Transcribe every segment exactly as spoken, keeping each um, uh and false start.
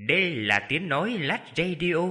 Đây là tiếng nói Lát Radio.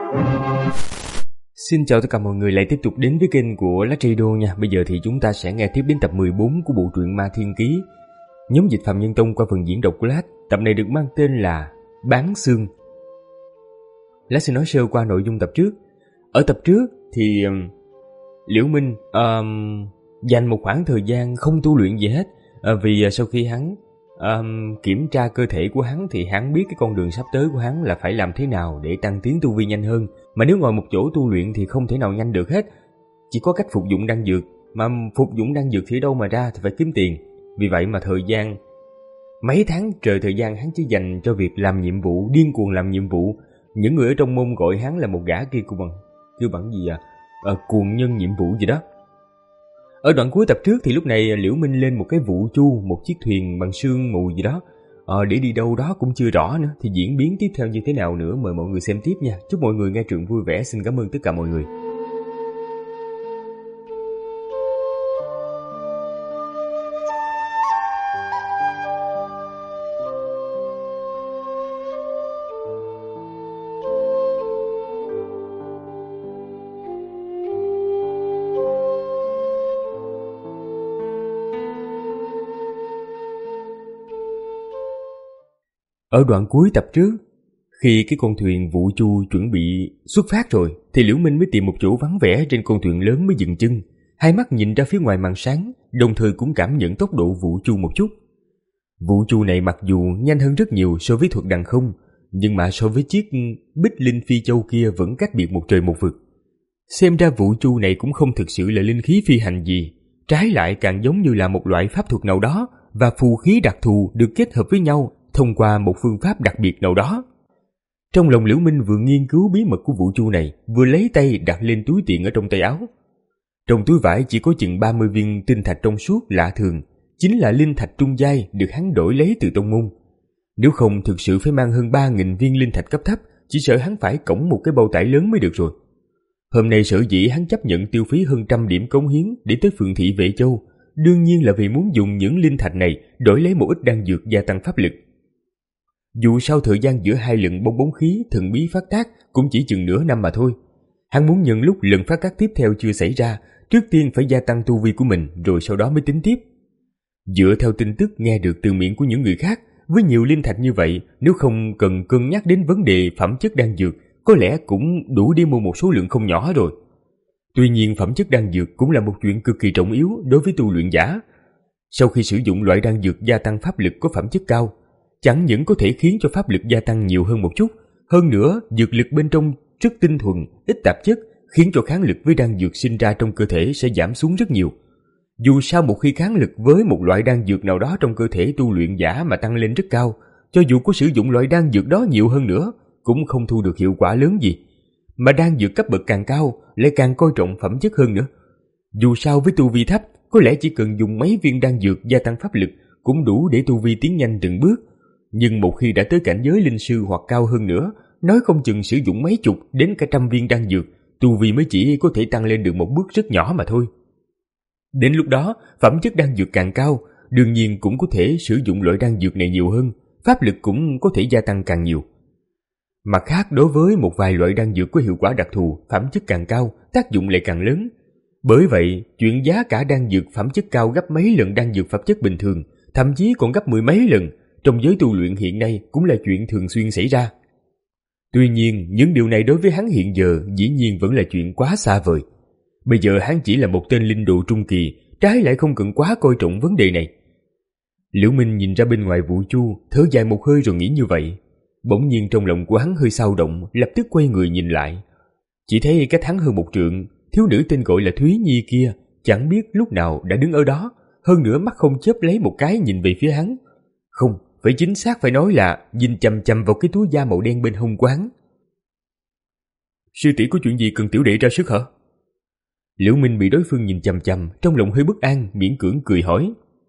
Xin chào tất cả mọi người lại tiếp tục đến với kênh của Lát Radio nha. Bây giờ thì chúng ta sẽ nghe tiếp đến tập mười bốn của bộ truyện Ma Thiên Ký. Nhóm dịch Phạm Nhân Tông qua phần diễn đọc của Lát. Tập này được mang tên là Bán Xương. Lát sẽ nói sơ qua nội dung tập trước. Ở tập trước thì um, Liễu Minh um, dành một khoảng thời gian không tu luyện gì hết, uh, vì uh, sau khi hắn um, kiểm tra cơ thể của hắn thì hắn biết cái con đường sắp tới của hắn là phải làm thế nào để tăng tiến tu vi nhanh hơn. Mà nếu ngồi một chỗ tu luyện thì không thể nào nhanh được hết, chỉ có cách phục dụng đan dược. Mà phục dụng đan dược thì đâu mà ra, thì phải kiếm tiền. Vì vậy mà thời gian mấy tháng trời thời gian hắn chỉ dành cho việc làm nhiệm vụ, điên cuồng làm nhiệm vụ. Những người ở trong môn gọi hắn là một gã kia của bằng kêu bằng gì à, à cuồng nhân nhiệm vụ gì đó. Ở đoạn cuối tập trước thì lúc này Liễu Minh lên một cái vũ chu, một chiếc thuyền bằng sương mù gì đó, à, để đi đâu đó cũng chưa rõ nữa. Thì diễn biến tiếp theo như thế nào nữa mời mọi người xem tiếp nha. Chúc mọi người nghe truyện vui vẻ. Xin cảm ơn tất cả mọi người. Ở đoạn cuối tập trước, khi cái con thuyền vũ chu chuẩn bị xuất phát rồi, thì Liễu Minh mới tìm một chỗ vắng vẻ trên con thuyền lớn mới dừng chân, hai mắt nhìn ra phía ngoài màn sáng, đồng thời cũng cảm nhận tốc độ vũ chu một chút. Vũ chu này mặc dù nhanh hơn rất nhiều so với thuật đằng không, nhưng mà so với chiếc Bích Linh Phi Châu kia vẫn cách biệt một trời một vực. Xem ra vũ chu này cũng không thực sự là linh khí phi hành gì, trái lại càng giống như là một loại pháp thuật nào đó và phù khí đặc thù được kết hợp với nhau thông qua một phương pháp đặc biệt nào đó. Trong lòng Liễu Minh vừa nghiên cứu bí mật của vũ chu này, vừa lấy tay đặt lên túi tiện ở trong tay áo. Trong túi vải chỉ có chừng ba mươi viên tinh thạch trong suốt lạ thường, chính là linh thạch trung giai được hắn đổi lấy từ tông môn. Nếu không thực sự phải mang hơn ba nghìn viên linh thạch cấp thấp, chỉ sợ hắn phải cõng một cái bao tải lớn mới được rồi. Hôm nay sở dĩ hắn chấp nhận tiêu phí hơn trăm điểm cống hiến để tới Phượng Thị Vệ Châu, đương nhiên là vì muốn dùng những linh thạch này đổi lấy một ít đan dược gia tăng pháp lực. Dù sao thời gian giữa hai lần bong bóng khí thần bí phát tác cũng chỉ chừng nửa năm mà thôi. Hắn muốn nhân lúc lần phát tác tiếp theo chưa xảy ra, trước tiên phải gia tăng tu vi của mình rồi sau đó mới tính tiếp. Dựa theo tin tức nghe được từ miệng của những người khác, với nhiều linh thạch như vậy, nếu không cần cân nhắc đến vấn đề phẩm chất đan dược, có lẽ cũng đủ đi mua một số lượng không nhỏ rồi. Tuy nhiên phẩm chất đan dược cũng là một chuyện cực kỳ trọng yếu đối với tu luyện giả. Sau khi sử dụng loại đan dược gia tăng pháp lực có phẩm chất cao, chẳng những có thể khiến cho pháp lực gia tăng nhiều hơn một chút, hơn nữa dược lực bên trong rất tinh thuần, ít tạp chất, khiến cho kháng lực với đan dược sinh ra trong cơ thể sẽ giảm xuống rất nhiều. Dù sao một khi kháng lực với một loại đan dược nào đó trong cơ thể tu luyện giả mà tăng lên rất cao, cho dù có sử dụng loại đan dược đó nhiều hơn nữa, cũng không thu được hiệu quả lớn gì. Mà đan dược cấp bậc càng cao lại càng coi trọng phẩm chất hơn nữa. Dù sao với tu vi thấp, có lẽ chỉ cần dùng mấy viên đan dược gia tăng pháp lực cũng đủ để tu vi tiến nhanh từng bước. Nhưng một khi đã tới cảnh giới linh sư hoặc cao hơn nữa, nói không chừng sử dụng mấy chục đến cả trăm viên đan dược, tu vi mới chỉ có thể tăng lên được một bước rất nhỏ mà thôi. Đến lúc đó, phẩm chất đan dược càng cao, đương nhiên cũng có thể sử dụng loại đan dược này nhiều hơn, pháp lực cũng có thể gia tăng càng nhiều. Mặt khác, đối với một vài loại đan dược có hiệu quả đặc thù, phẩm chất càng cao, tác dụng lại càng lớn. Bởi vậy, chuyện giá cả đan dược phẩm chất cao gấp mấy lần đan dược phẩm chất bình thường, thậm chí còn gấp mười mấy lần, trong giới tu luyện hiện nay cũng là chuyện thường xuyên xảy ra. Tuy nhiên, những điều này đối với hắn hiện giờ dĩ nhiên vẫn là chuyện quá xa vời. Bây giờ hắn chỉ là một tên linh đồ trung kỳ, trái lại không cần quá coi trọng vấn đề này. Liễu Minh nhìn ra bên ngoài vũ chu, thở dài một hơi rồi nghĩ như vậy. Bỗng nhiên trong lòng của hắn hơi xao động, lập tức quay người nhìn lại. Chỉ thấy cách hắn hơn một trượng, thiếu nữ tên gọi là Thúy Nhi kia, chẳng biết lúc nào đã đứng ở đó, hơn nữa mắt không chớp lấy một cái nhìn về phía hắn. Không, phải chính xác phải nói là nhìn chằm chằm vào cái túi da màu đen bên hông của hắn. Sư tỷ có chuyện gì cần tiểu đệ ra sức hả? Liễu Minh bị đối phương nhìn chằm chằm, trong lòng hơi bất an, miễn cưỡng cười hỏi.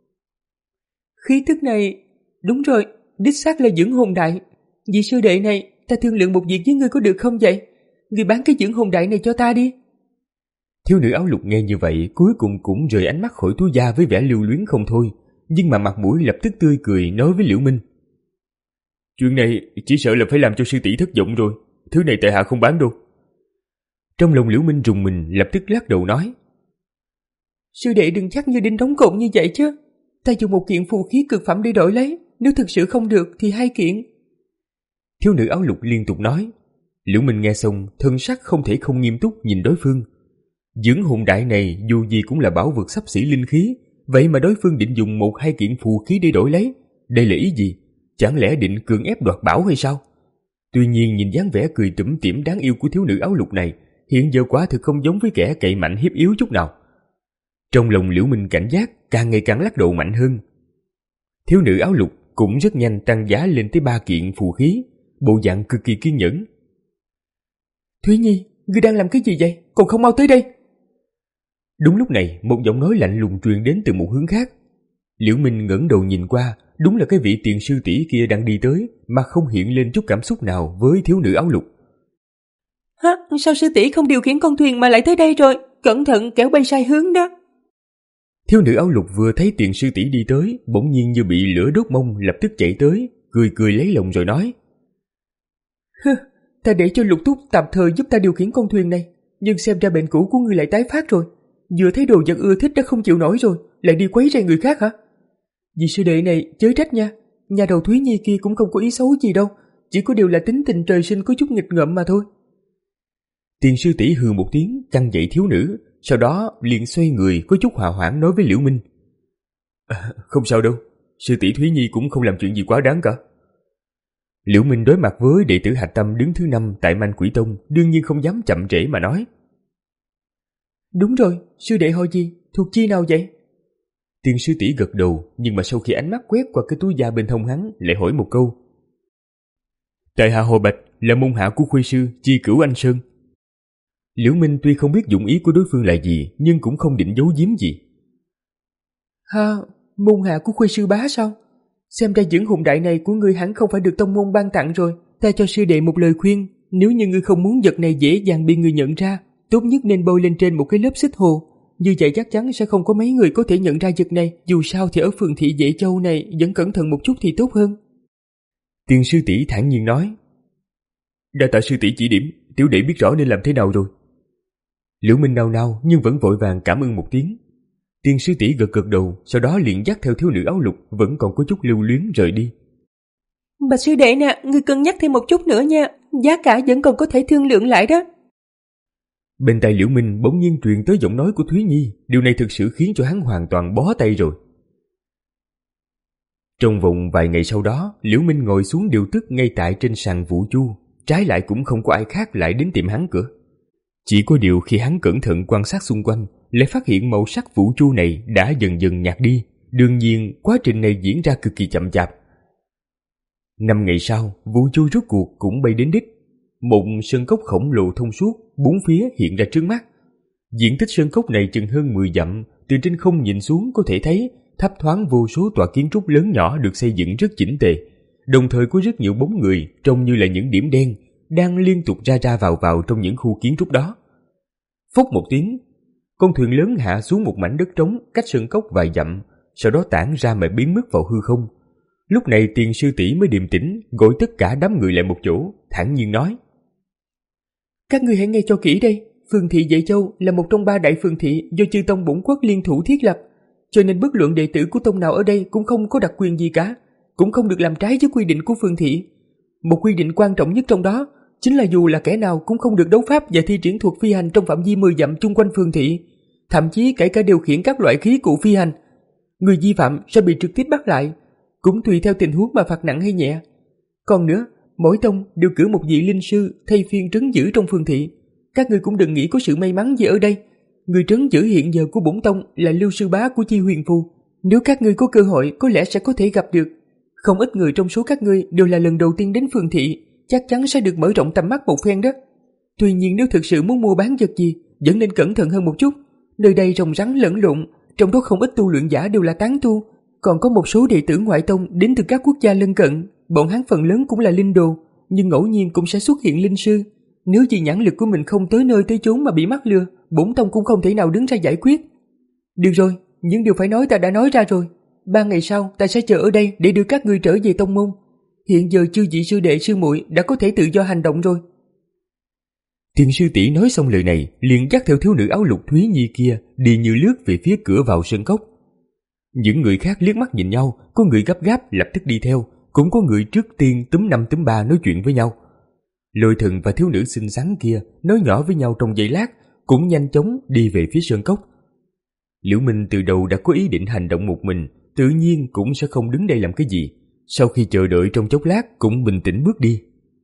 Khí thức này, đúng rồi, đích xác là dưỡng hồn đại. Vị sư đệ này, ta thương lượng một việc với ngươi có được không vậy? Ngươi bán cái dưỡng hồn đại này cho ta đi. Thiếu nữ áo lục nghe như vậy, cuối cùng cũng rời ánh mắt khỏi túi da với vẻ lưu luyến không thôi, nhưng mà mặt mũi lập tức tươi cười nói với Liễu Minh. Chuyện này chỉ sợ là phải làm cho sư tỷ thất vọng rồi. Thứ này tại hạ không bán đâu. Trong lòng Liễu Minh rùng mình, lập tức lắc đầu nói: Sư đệ đừng chắc như đinh đóng cột như vậy chứ. Ta dùng một kiện phù khí cực phẩm để đổi lấy, nếu thực sự không được thì hai kiện. Thiếu nữ áo lục liên tục nói. Liễu Minh nghe xong, thân sắc không thể không nghiêm túc nhìn đối phương. Dưỡng hồn đại này dù gì cũng là bảo vật xấp xỉ linh khí, vậy mà đối phương định dùng một hai kiện phù khí để đổi lấy, đây là ý gì? Chẳng lẽ định cưỡng ép đoạt bảo hay sao? Tuy nhiên nhìn dáng vẻ cười tủm tỉm đáng yêu của thiếu nữ áo lục này, hiện giờ quả thực không giống với kẻ cậy mạnh hiếp yếu chút nào. Trong lòng Liễu Minh cảnh giác, càng ngày càng lắc đầu mạnh hơn. Thiếu nữ áo lục cũng rất nhanh tăng giá lên tới ba kiện phù khí, bộ dạng cực kỳ kiên nhẫn. Thúy Nhi, ngươi đang làm cái gì vậy? Còn không mau tới đây. Đúng lúc này, một giọng nói lạnh lùng truyền đến từ một hướng khác. Liễu Minh ngẩng đầu nhìn qua, đúng là cái vị tiền sư tỷ kia đang đi tới, mà không hiện lên chút cảm xúc nào với thiếu nữ áo lục. Hả? Sao sư tỷ không điều khiển con thuyền mà lại tới đây rồi? Cẩn thận kéo bay sai hướng đó. Thiếu nữ áo lục vừa thấy tiền sư tỷ đi tới, bỗng nhiên như bị lửa đốt mông, lập tức chạy tới, cười cười lấy lòng rồi nói: Hừ, ta để cho Lục Túc tạm thời giúp ta điều khiển con thuyền này, nhưng xem ra bệnh cũ của ngươi lại tái phát rồi. Vừa thấy đồ vật ưa thích đã không chịu nổi rồi, lại đi quấy rầy người khác hả? Vì sư đệ này chớ trách nha, nhà đầu Thúy Nhi kia cũng không có ý xấu gì đâu, chỉ có điều là tính tình trời sinh có chút nghịch ngợm mà thôi. Tiền sư tỷ hừ một tiếng, căng dậy thiếu nữ, sau đó liền xoay người có chút hòa hoãn nói với Liễu Minh: à, không sao đâu, sư tỷ Thúy Nhi cũng không làm chuyện gì quá đáng cả. Liễu Minh đối mặt với đệ tử hạch tâm đứng thứ năm tại Manh Quỷ Tông, đương nhiên không dám chậm trễ mà nói: Đúng rồi, sư đệ họ gì, thuộc chi nào vậy? Tiền sư tỷ gật đầu, nhưng mà sau khi ánh mắt quét qua cái túi da bên hông hắn, lại hỏi một câu: tại hạ Hồ Bạch, là môn hạ của khuê sư Chi Cửu Anh Sơn. Liễu Minh tuy không biết dụng ý của đối phương là gì, nhưng cũng không định giấu giếm gì. Ha, môn hạ của khuê sư bá sao? Xem ra dưỡng hồn đại này của ngươi hẳn không phải được tông môn ban tặng rồi. Ta cho sư đệ một lời khuyên, nếu như ngươi không muốn vật này dễ dàng bị người nhận ra, tốt nhất nên bôi lên trên một cái lớp xích hồ. Như vậy chắc chắn sẽ không có mấy người có thể nhận ra vật này. Dù sao thì ở phường thị Dễ Châu này vẫn cẩn thận một chút thì tốt hơn. Tiền sư tỷ thản nhiên nói: đa tạ sư tỷ chỉ điểm, tiểu đệ biết rõ nên làm thế nào rồi. Liễu Minh nao nao nhưng vẫn vội vàng cảm ơn một tiếng. Tiền sư tỷ gật gật đầu, sau đó liền dắt theo thiếu nữ áo lục vẫn còn có chút lưu luyến rời đi. Bà sư đệ nè, ngươi cân nhắc thêm một chút nữa nha, giá cả vẫn còn có thể thương lượng lại đó. Bên tai Liễu Minh bỗng nhiên truyền tới giọng nói của Thúy Nhi, điều này thực sự khiến cho hắn hoàn toàn bó tay rồi. Trong vòng vài ngày sau đó, Liễu Minh ngồi xuống điều tức ngay tại trên sàn Vũ Chu, trái lại cũng không có ai khác lại đến tìm hắn cửa. Chỉ có điều khi hắn cẩn thận quan sát xung quanh, lại phát hiện màu sắc Vũ Chu này đã dần dần nhạt đi. Đương nhiên, quá trình này diễn ra cực kỳ chậm chạp. Năm ngày sau, Vũ Chu rốt cuộc cũng bay đến đích. Một sơn cốc khổng lồ thông suốt, bốn phía hiện ra trước mắt. Diện tích sơn cốc này chừng hơn mười dặm, từ trên không nhìn xuống có thể thấy thấp thoáng vô số tòa kiến trúc lớn nhỏ được xây dựng rất chỉnh tề, đồng thời có rất nhiều bóng người trông như là những điểm đen đang liên tục ra ra vào vào trong những khu kiến trúc đó. Phốc một tiếng, con thuyền lớn hạ xuống một mảnh đất trống cách sơn cốc vài dặm, sau đó tản ra mà biến mất vào hư không. Lúc này Tiền sư tỷ mới điềm tĩnh gọi tất cả đám người lại một chỗ, thản nhiên nói: các ngươi hãy nghe cho kỹ đây, phường thị Dễ Châu là một trong ba đại phường thị do chư tông bổn quốc liên thủ thiết lập, cho nên bất luận đệ tử của tông nào ở đây cũng không có đặc quyền gì cả, cũng không được làm trái với quy định của phường thị. Một quy định quan trọng nhất trong đó chính là dù là kẻ nào cũng không được đấu pháp và thi triển thuật phi hành trong phạm vi mười dặm chung quanh phường thị, thậm chí kể cả điều khiển các loại khí cụ phi hành. Người vi phạm sẽ bị trực tiếp bắt lại, cũng tùy theo tình huống mà phạt nặng hay nhẹ. Còn nữa, mỗi tông đều cử một vị linh sư thay phiên trấn giữ trong phường thị. Các ngươi cũng đừng nghĩ có sự may mắn gì ở đây. Người trấn giữ hiện giờ của bổn tông là Lưu sư bá của Chi Huyền Phù. Nếu các ngươi có cơ hội, có lẽ sẽ có thể gặp được. Không ít người trong số các ngươi đều là lần đầu tiên đến phường thị, chắc chắn sẽ được mở rộng tầm mắt một phen đó. Tuy nhiên nếu thực sự muốn mua bán vật gì, vẫn nên cẩn thận hơn một chút. Nơi đây rồng rắn lẫn lộn, trong đó không ít tu luyện giả đều là tán tu, còn có một số đệ tử ngoại tông đến từ các quốc gia lân cận. Bọn hắn phần lớn cũng là linh đồ, nhưng ngẫu nhiên cũng sẽ xuất hiện linh sư. Nếu vì nhãn lực của mình không tới nơi tới chốn mà bị mắc lừa, bổn tông cũng không thể nào đứng ra giải quyết. Được rồi, những điều phải nói ta đã nói ra rồi. Ba ngày sau ta sẽ chờ ở đây để đưa các ngươi trở về tông môn. hiện giờ chư vị sư đệ sư muội đã có thể tự do hành động rồi. Tiền sư tỷ nói xong lời này, liền dắt theo thiếu nữ áo lục Thúy Nhi kia đi như lướt về phía cửa vào sơn cốc. Những người khác liếc mắt nhìn nhau, có người gấp gáp lập tức đi theo, cũng có người trước tiên túm năm túm ba nói chuyện với nhau. Lôi Thần và thiếu nữ xinh xắn kia nói nhỏ với nhau trong giây lát, cũng nhanh chóng đi về phía sơn cốc. Liễu Minh từ đầu đã có ý định hành động một mình, tự nhiên cũng sẽ không đứng đây làm cái gì. Sau khi chờ đợi trong chốc lát cũng bình tĩnh bước đi.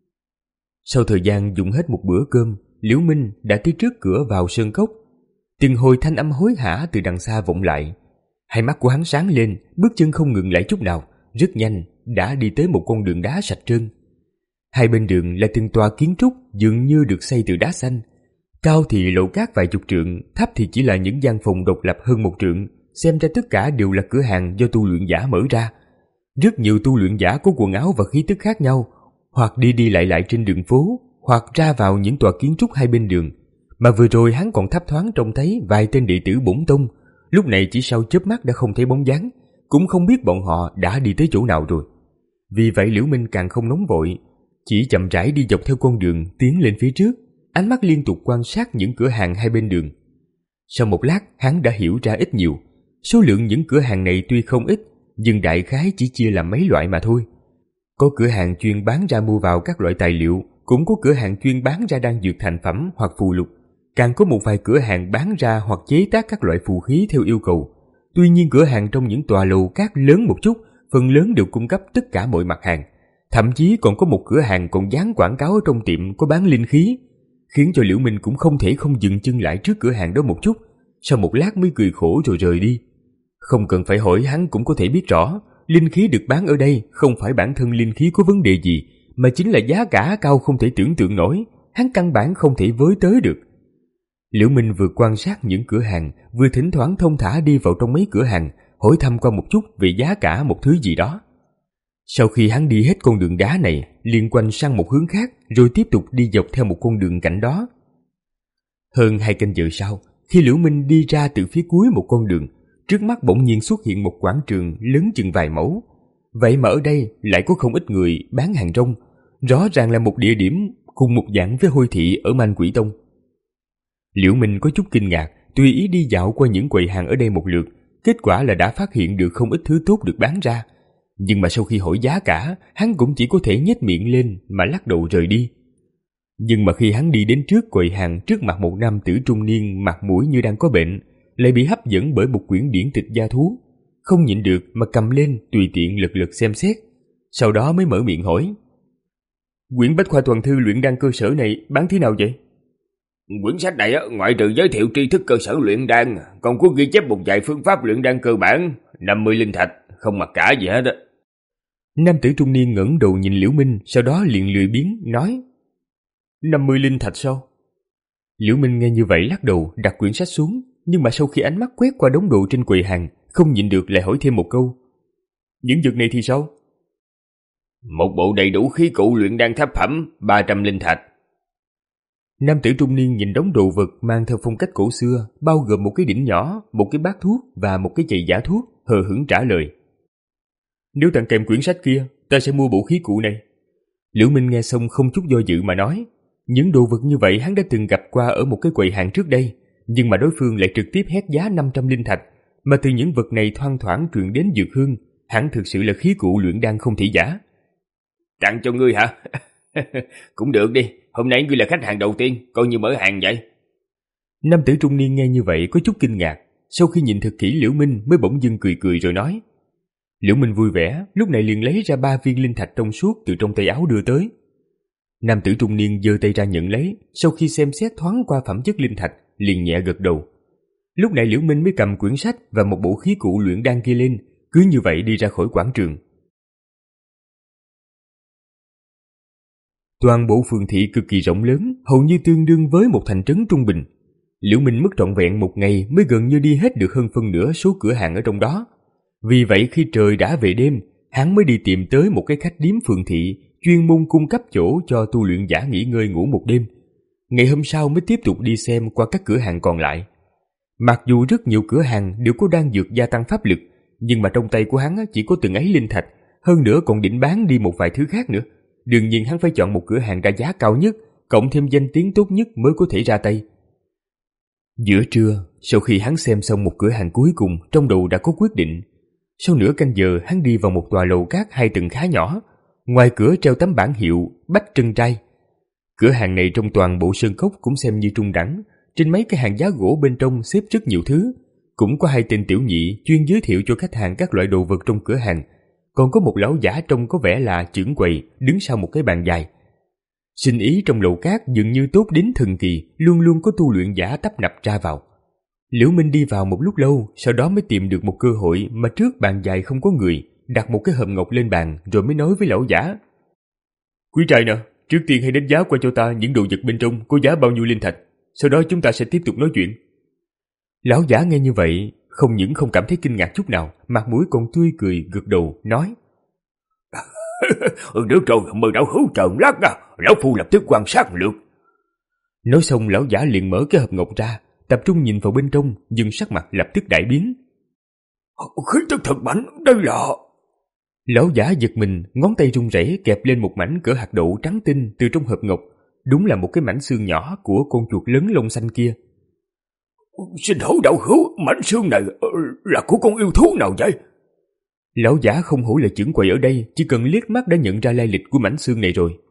Sau thời gian dùng hết một bữa cơm, Liễu Minh đã tới trước cửa vào sơn cốc. Từng hồi thanh âm hối hả từ đằng xa vọng lại. Hai mắt của hắn sáng lên, bước chân không ngừng lại chút nào, rất nhanh đã đi tới một con đường đá sạch trơn. Hai bên đường là từng tòa kiến trúc dường như được xây từ đá xanh. Cao thì lộ cát vài chục trượng, thấp thì chỉ là những gian phòng độc lập hơn một trượng, xem ra tất cả đều là cửa hàng do tu luyện giả mở ra. Rất nhiều tu luyện giả có quần áo và khí tức khác nhau, hoặc đi đi lại lại trên đường phố, hoặc ra vào những tòa kiến trúc hai bên đường. Mà vừa rồi hắn còn thấp thoáng trông thấy vài tên đệ tử bổn tông, lúc này chỉ sau chớp mắt đã không thấy bóng dáng, cũng không biết bọn họ đã đi tới chỗ nào rồi. Vì vậy Liễu Minh càng không nóng vội, chỉ chậm rãi đi dọc theo con đường tiến lên phía trước, ánh mắt liên tục quan sát những cửa hàng hai bên đường. Sau một lát hắn đã hiểu ra ít nhiều, số lượng những cửa hàng này tuy không ít, nhưng đại khái chỉ chia làm mấy loại mà thôi. Có cửa hàng chuyên bán ra mua vào các loại tài liệu, cũng có cửa hàng chuyên bán ra đan dược thành phẩm hoặc phù lục, càng có một vài cửa hàng bán ra hoặc chế tác các loại phù khí theo yêu cầu. Tuy nhiên cửa hàng trong những tòa lầu cát lớn một chút, phần lớn đều cung cấp tất cả mọi mặt hàng. Thậm chí còn có một cửa hàng còn dán quảng cáo ở trong tiệm có bán linh khí, khiến cho Liễu Minh cũng không thể không dừng chân lại trước cửa hàng đó một chút, sau một lát mới cười khổ rồi rời đi. Không cần phải hỏi hắn cũng có thể biết rõ, linh khí được bán ở đây không phải bản thân linh khí có vấn đề gì, mà chính là giá cả cao không thể tưởng tượng nổi, hắn căn bản không thể với tới được. Liễu Minh vừa quan sát những cửa hàng, vừa thỉnh thoảng thông thả đi vào trong mấy cửa hàng, hỏi thăm qua một chút về giá cả một thứ gì đó. Sau khi hắn đi hết con đường đá này, liền quanh sang một hướng khác, rồi tiếp tục đi dọc theo một con đường cạnh đó. Hơn hai canh giờ sau, khi Liễu Minh đi ra từ phía cuối một con đường, trước mắt bỗng nhiên xuất hiện một quảng trường lớn chừng vài mẫu. Vậy mà ở đây lại có không ít người bán hàng rong, rõ ràng là một địa điểm cùng một dạng với Hôi Thị ở Man Quỷ Tông. Liễu Minh có chút kinh ngạc, tùy ý đi dạo qua những quầy hàng ở đây một lượt, kết quả là đã phát hiện được không ít thứ tốt được bán ra. Nhưng mà sau khi hỏi giá cả, hắn cũng chỉ có thể nhếch miệng lên mà lắc đầu rời đi. Nhưng mà khi hắn đi đến trước quầy hàng, trước mặt một nam tử trung niên mặt mũi như đang có bệnh, lại bị hấp dẫn bởi một quyển điển tịch gia thú, không nhịn được mà cầm lên tùy tiện lật lật xem xét, sau đó mới mở miệng hỏi: "Quyển Bách Khoa Toàn Thư luyện đan cơ sở này bán thế nào vậy?" Quyển sách này ngoại trừ giới thiệu tri thức cơ sở luyện đan, còn có ghi chép một vài phương pháp luyện đan cơ bản, năm mươi linh thạch, không mặc cả gì hết. Nam tử trung niên ngẩng đầu nhìn Liễu Minh, sau đó liền lười biếng nói: năm mươi linh thạch sao? Liễu Minh nghe như vậy lắc đầu, đặt quyển sách xuống, nhưng mà sau khi ánh mắt quét qua đống đồ trên quầy hàng, không nhịn được lại hỏi thêm một câu: những vật này thì sao? Một bộ đầy đủ khí cụ luyện đan tháp phẩm, ba trăm linh thạch. Nam tử trung niên nhìn đống đồ vật mang theo phong cách cổ xưa, bao gồm một cái đỉnh nhỏ, một cái bát thuốc và một cái chày giả thuốc, hờ hững trả lời: nếu tặng kèm quyển sách kia, ta sẽ mua bộ khí cụ này. Liễu Minh nghe xong không chút do dự mà nói, những đồ vật như vậy hắn đã từng gặp qua ở một cái quầy hàng trước đây, nhưng mà đối phương lại trực tiếp hét giá năm trăm linh thạch, mà từ những vật này thoang thoảng truyền đến dược hương, hẳn thực sự là khí cụ luyện đan không thể giả. Tặng cho ngươi hả? Cũng được đi, hôm nay ngươi là khách hàng đầu tiên, coi như mở hàng vậy. Nam tử trung niên nghe như vậy có chút kinh ngạc, sau khi nhìn thật kỹ Liễu Minh mới bỗng dưng cười cười rồi nói. Liễu Minh vui vẻ, lúc này liền lấy ra ba viên linh thạch trong suốt từ trong tay áo đưa tới. Nam tử trung niên giơ tay ra nhận lấy, sau khi xem xét thoáng qua phẩm chất linh thạch, liền nhẹ gật đầu. Lúc này Liễu Minh mới cầm quyển sách và một bộ khí cụ luyện đan kia lên, cứ như vậy đi ra khỏi quảng trường. Toàn bộ phường thị cực kỳ rộng lớn, hầu như tương đương với một thành trấn trung bình. Liễu Minh mất trọn vẹn một ngày mới gần như đi hết được hơn phân nửa số cửa hàng ở trong đó. Vì vậy khi trời đã về đêm, hắn mới đi tìm tới một cái khách điếm phường thị, chuyên môn cung cấp chỗ cho tu luyện giả nghỉ ngơi ngủ một đêm. Ngày hôm sau mới tiếp tục đi xem qua các cửa hàng còn lại. Mặc dù rất nhiều cửa hàng đều có đan dược gia tăng pháp lực, nhưng mà trong tay của hắn chỉ có từng ấy linh thạch, hơn nữa còn định bán đi một vài thứ khác nữa. Đương nhiên hắn phải chọn một cửa hàng ra giá cao nhất, cộng thêm danh tiếng tốt nhất mới có thể ra tay. Giữa trưa, sau khi hắn xem xong một cửa hàng cuối cùng, trong đầu đã có quyết định. Sau nửa canh giờ, hắn đi vào một tòa lầu cát hai tầng khá nhỏ. Ngoài cửa treo tấm bảng hiệu Bách Trân Trai. Cửa hàng này trong toàn bộ sơn cốc cũng xem như trung đẳng. Trên mấy cái hàng giá gỗ bên trong xếp rất nhiều thứ. Cũng có hai tên tiểu nhị chuyên giới thiệu cho khách hàng các loại đồ vật trong cửa hàng. Còn có một lão giả trông có vẻ là trưởng quầy đứng sau một cái bàn dài. Sinh ý trong lầu cát dường như tốt đến thần kỳ, luôn luôn có tu luyện giả tấp nập ra vào. Liễu Minh đi vào một lúc lâu, sau đó mới tìm được một cơ hội mà trước bàn dài không có người, đặt một cái hộp ngọc lên bàn rồi mới nói với lão giả. Quý trai nè, trước tiên hãy đánh giá qua cho ta những đồ vật bên trong có giá bao nhiêu linh thạch, sau đó chúng ta sẽ tiếp tục nói chuyện. Lão giả nghe như vậy, không những không cảm thấy kinh ngạc chút nào, mặt mũi còn tươi cười gật đầu, nói. Được rồi, mời đạo hữu chờ lát nha, lão phu lập tức quan sát lượt. Nói xong lão giả liền mở cái hộp ngọc ra, tập trung nhìn vào bên trong, nhưng sắc mặt lập tức đại biến. Khí tức thật mạnh, đây là... Lão giả giật mình, ngón tay run rẩy kẹp lên một mảnh cỡ hạt đậu trắng tinh từ trong hộp ngọc, đúng là một cái mảnh xương nhỏ của con chuột lớn lông xanh kia. Xin hỏi đạo hữu, mảnh xương này là của con yêu thú nào vậy? Lão giả không hổ là trưởng quầy ở đây, chỉ cần liếc mắt đã nhận ra lai lịch của mảnh xương này rồi.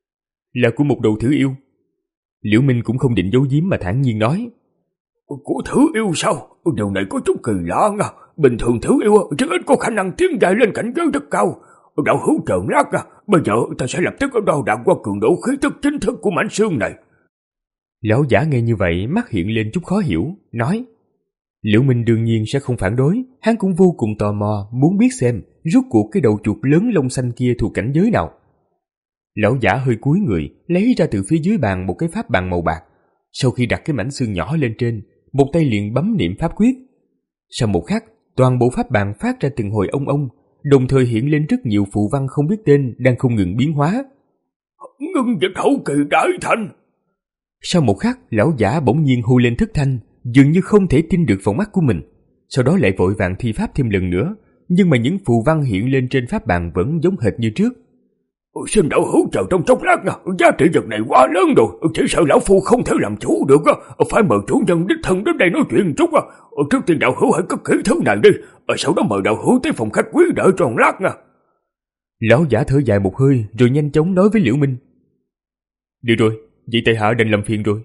Là của một đầu thử yêu. Liễu Minh cũng không định giấu giếm mà thản nhiên nói. Của thử yêu sao? Điều này có chút kỳ lạ nha. Bình thường thử yêu rất ít có khả năng tiến dài lên cảnh giới rất cao. Đạo hữu chờ lát nha, bây giờ ta sẽ lập tức đo đạc qua cường độ khí tức chính thức của mảnh xương này. Lão giả nghe như vậy mắt hiện lên chút khó hiểu, nói. Liễu Minh đương nhiên sẽ không phản đối, hắn cũng vô cùng tò mò muốn biết xem rốt cuộc cái đầu chuột lớn lông xanh kia thuộc cảnh giới nào. Lão giả hơi cúi người, lấy ra từ phía dưới bàn một cái pháp bàn màu bạc. Sau khi đặt cái mảnh xương nhỏ lên trên, một tay liền bấm niệm pháp quyết. Sau một khắc, toàn bộ pháp bàn phát ra từng hồi ông ông, đồng thời hiện lên rất nhiều phù văn không biết tên đang không ngừng biến hóa. Ngưng dịch hậu kỳ đại thành. Sau một khắc, lão giả bỗng nhiên hô lên thất thanh, dường như không thể tin được vào mắt của mình. Sau đó lại vội vàng thi pháp thêm lần nữa, nhưng mà những phù văn hiện lên trên pháp bàn vẫn giống hệt như trước. Xin đạo hữu chờ trong chốc lát nha, giá trị vật này quá lớn rồi, chỉ sợ lão phu không thể làm chủ được, phải mời chủ nhân đích thân đến đây nói chuyện chút. Trước tiên đạo hữu hãy cất kỹ thứ này đi, sau đó mời đạo hữu tới phòng khách quý đợi tròn lát nha. Lão giả thở dài một hơi rồi nhanh chóng nói với Liễu Minh. Được rồi, vậy tại hạ đành làm phiền rồi.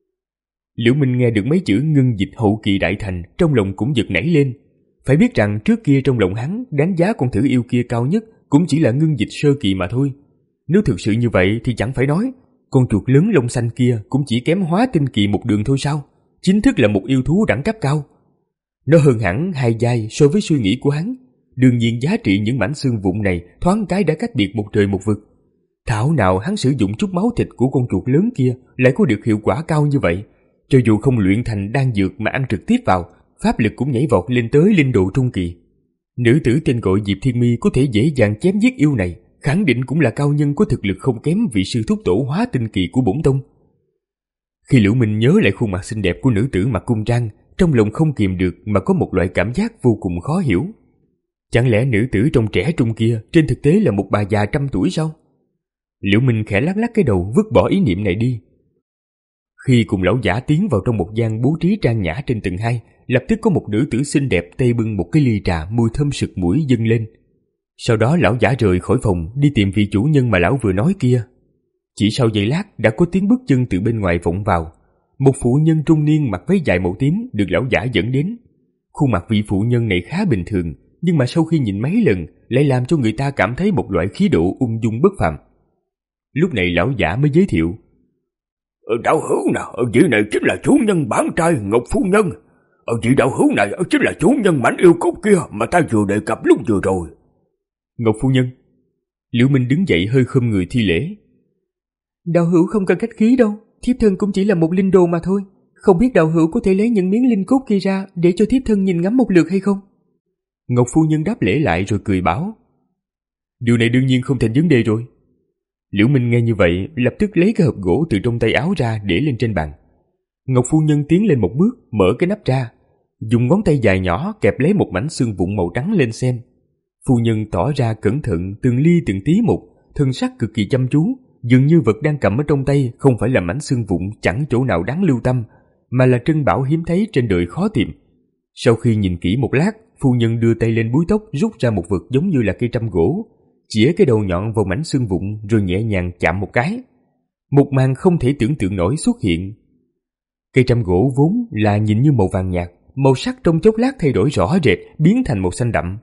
Liễu Minh nghe được mấy chữ ngưng dịch hậu kỳ đại thành, trong lòng cũng giật nảy lên. Phải biết rằng trước kia trong lòng hắn đánh giá con thử yêu kia cao nhất cũng chỉ là ngưng dịch sơ kỳ mà thôi. Nếu thực sự như vậy thì chẳng phải nói, con chuột lớn lông xanh kia cũng chỉ kém hóa tinh kỳ một đường thôi sao? Chính thức là một yêu thú đẳng cấp cao. Nó hơn hẳn hai giai so với suy nghĩ của hắn. Đương nhiên giá trị những mảnh xương vụn này thoáng cái đã cách biệt một trời một vực. Thảo nào hắn sử dụng chút máu thịt của con chuột lớn kia lại có được hiệu quả cao như vậy. Cho dù không luyện thành đan dược mà ăn trực tiếp vào, pháp lực cũng nhảy vọt lên tới linh độ trung kỳ. Nữ tử tên gọi Diệp Thiên Mi có thể dễ dàng chém giết yêu này, khẳng định cũng là cao nhân có thực lực không kém vị sư thúc tổ hóa tinh kỳ của bổn tông. Khi Liễu Minh nhớ lại khuôn mặt xinh đẹp của nữ tử mặc cung trang, trong lòng không kìm được mà có một loại cảm giác vô cùng khó hiểu. Chẳng lẽ nữ tử trông trẻ trung kia trên thực tế là một bà già trăm tuổi sao? Liễu Minh khẽ lắc lắc cái đầu vứt bỏ ý niệm này đi. Khi cùng lão giả tiến vào trong một gian bố trí trang nhã trên tầng hai, lập tức có một nữ tử xinh đẹp tay bưng một cái ly trà mùi thơm sực mũi dâng lên. Sau đó lão giả rời khỏi phòng đi tìm vị chủ nhân mà lão vừa nói kia. Chỉ sau giây lát đã có tiếng bước chân từ bên ngoài vọng vào. Một phụ nhân trung niên mặc váy dài màu tím được lão giả dẫn đến. Khuôn mặt vị phụ nhân này khá bình thường, nhưng mà sau khi nhìn mấy lần lại làm cho người ta cảm thấy một loại khí độ ung dung bất phàm. Lúc này lão giả mới giới thiệu. Đạo hữu nào, vị này chính là chủ nhân bản trai Ngọc Phu Nhân. Vị đạo hữu này chính là chủ nhân mảnh yêu cốt kia mà ta vừa đề cập lúc vừa rồi. Ngọc Phu Nhân. Liễu Minh đứng dậy hơi khom người thi lễ. Đạo hữu không cần khách khí đâu, thiếp thân cũng chỉ là một linh đồ mà thôi. Không biết đạo hữu có thể lấy những miếng linh cốt kia ra để cho thiếp thân nhìn ngắm một lượt hay không? Ngọc Phu Nhân đáp lễ lại rồi cười bảo. Điều này đương nhiên không thành vấn đề rồi. Liễu Minh nghe như vậy lập tức lấy cái hộp gỗ từ trong tay áo ra để lên trên bàn. Ngọc Phu Nhân tiến lên một bước mở cái nắp ra, dùng ngón tay dài nhỏ kẹp lấy một mảnh xương vụn màu trắng lên xem. Phu nhân tỏ ra cẩn thận từng ly từng tí một, thân sắc cực kỳ chăm chú, dường như vật đang cầm ở trong tay không phải là mảnh xương vụn chẳng chỗ nào đáng lưu tâm, mà là trân bảo hiếm thấy trên đời khó tìm. Sau khi nhìn kỹ một lát, phu nhân đưa tay lên búi tóc rút ra một vật giống như là cây trăm gỗ, chĩa cái đầu nhọn vào mảnh xương vụn rồi nhẹ nhàng chạm một cái. Một màn không thể tưởng tượng nổi xuất hiện. Cây trăm gỗ vốn là nhìn như màu vàng nhạt, màu sắc trong chốc lát thay đổi rõ rệt, biến thành màu xanh đậm.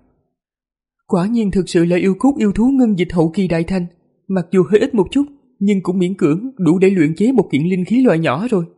Quả nhiên thực sự là yêu cốt yêu thú ngân dịch hậu kỳ đại thành, mặc dù hơi ít một chút, nhưng cũng miễn cưỡng đủ để luyện chế một kiện linh khí loại nhỏ rồi.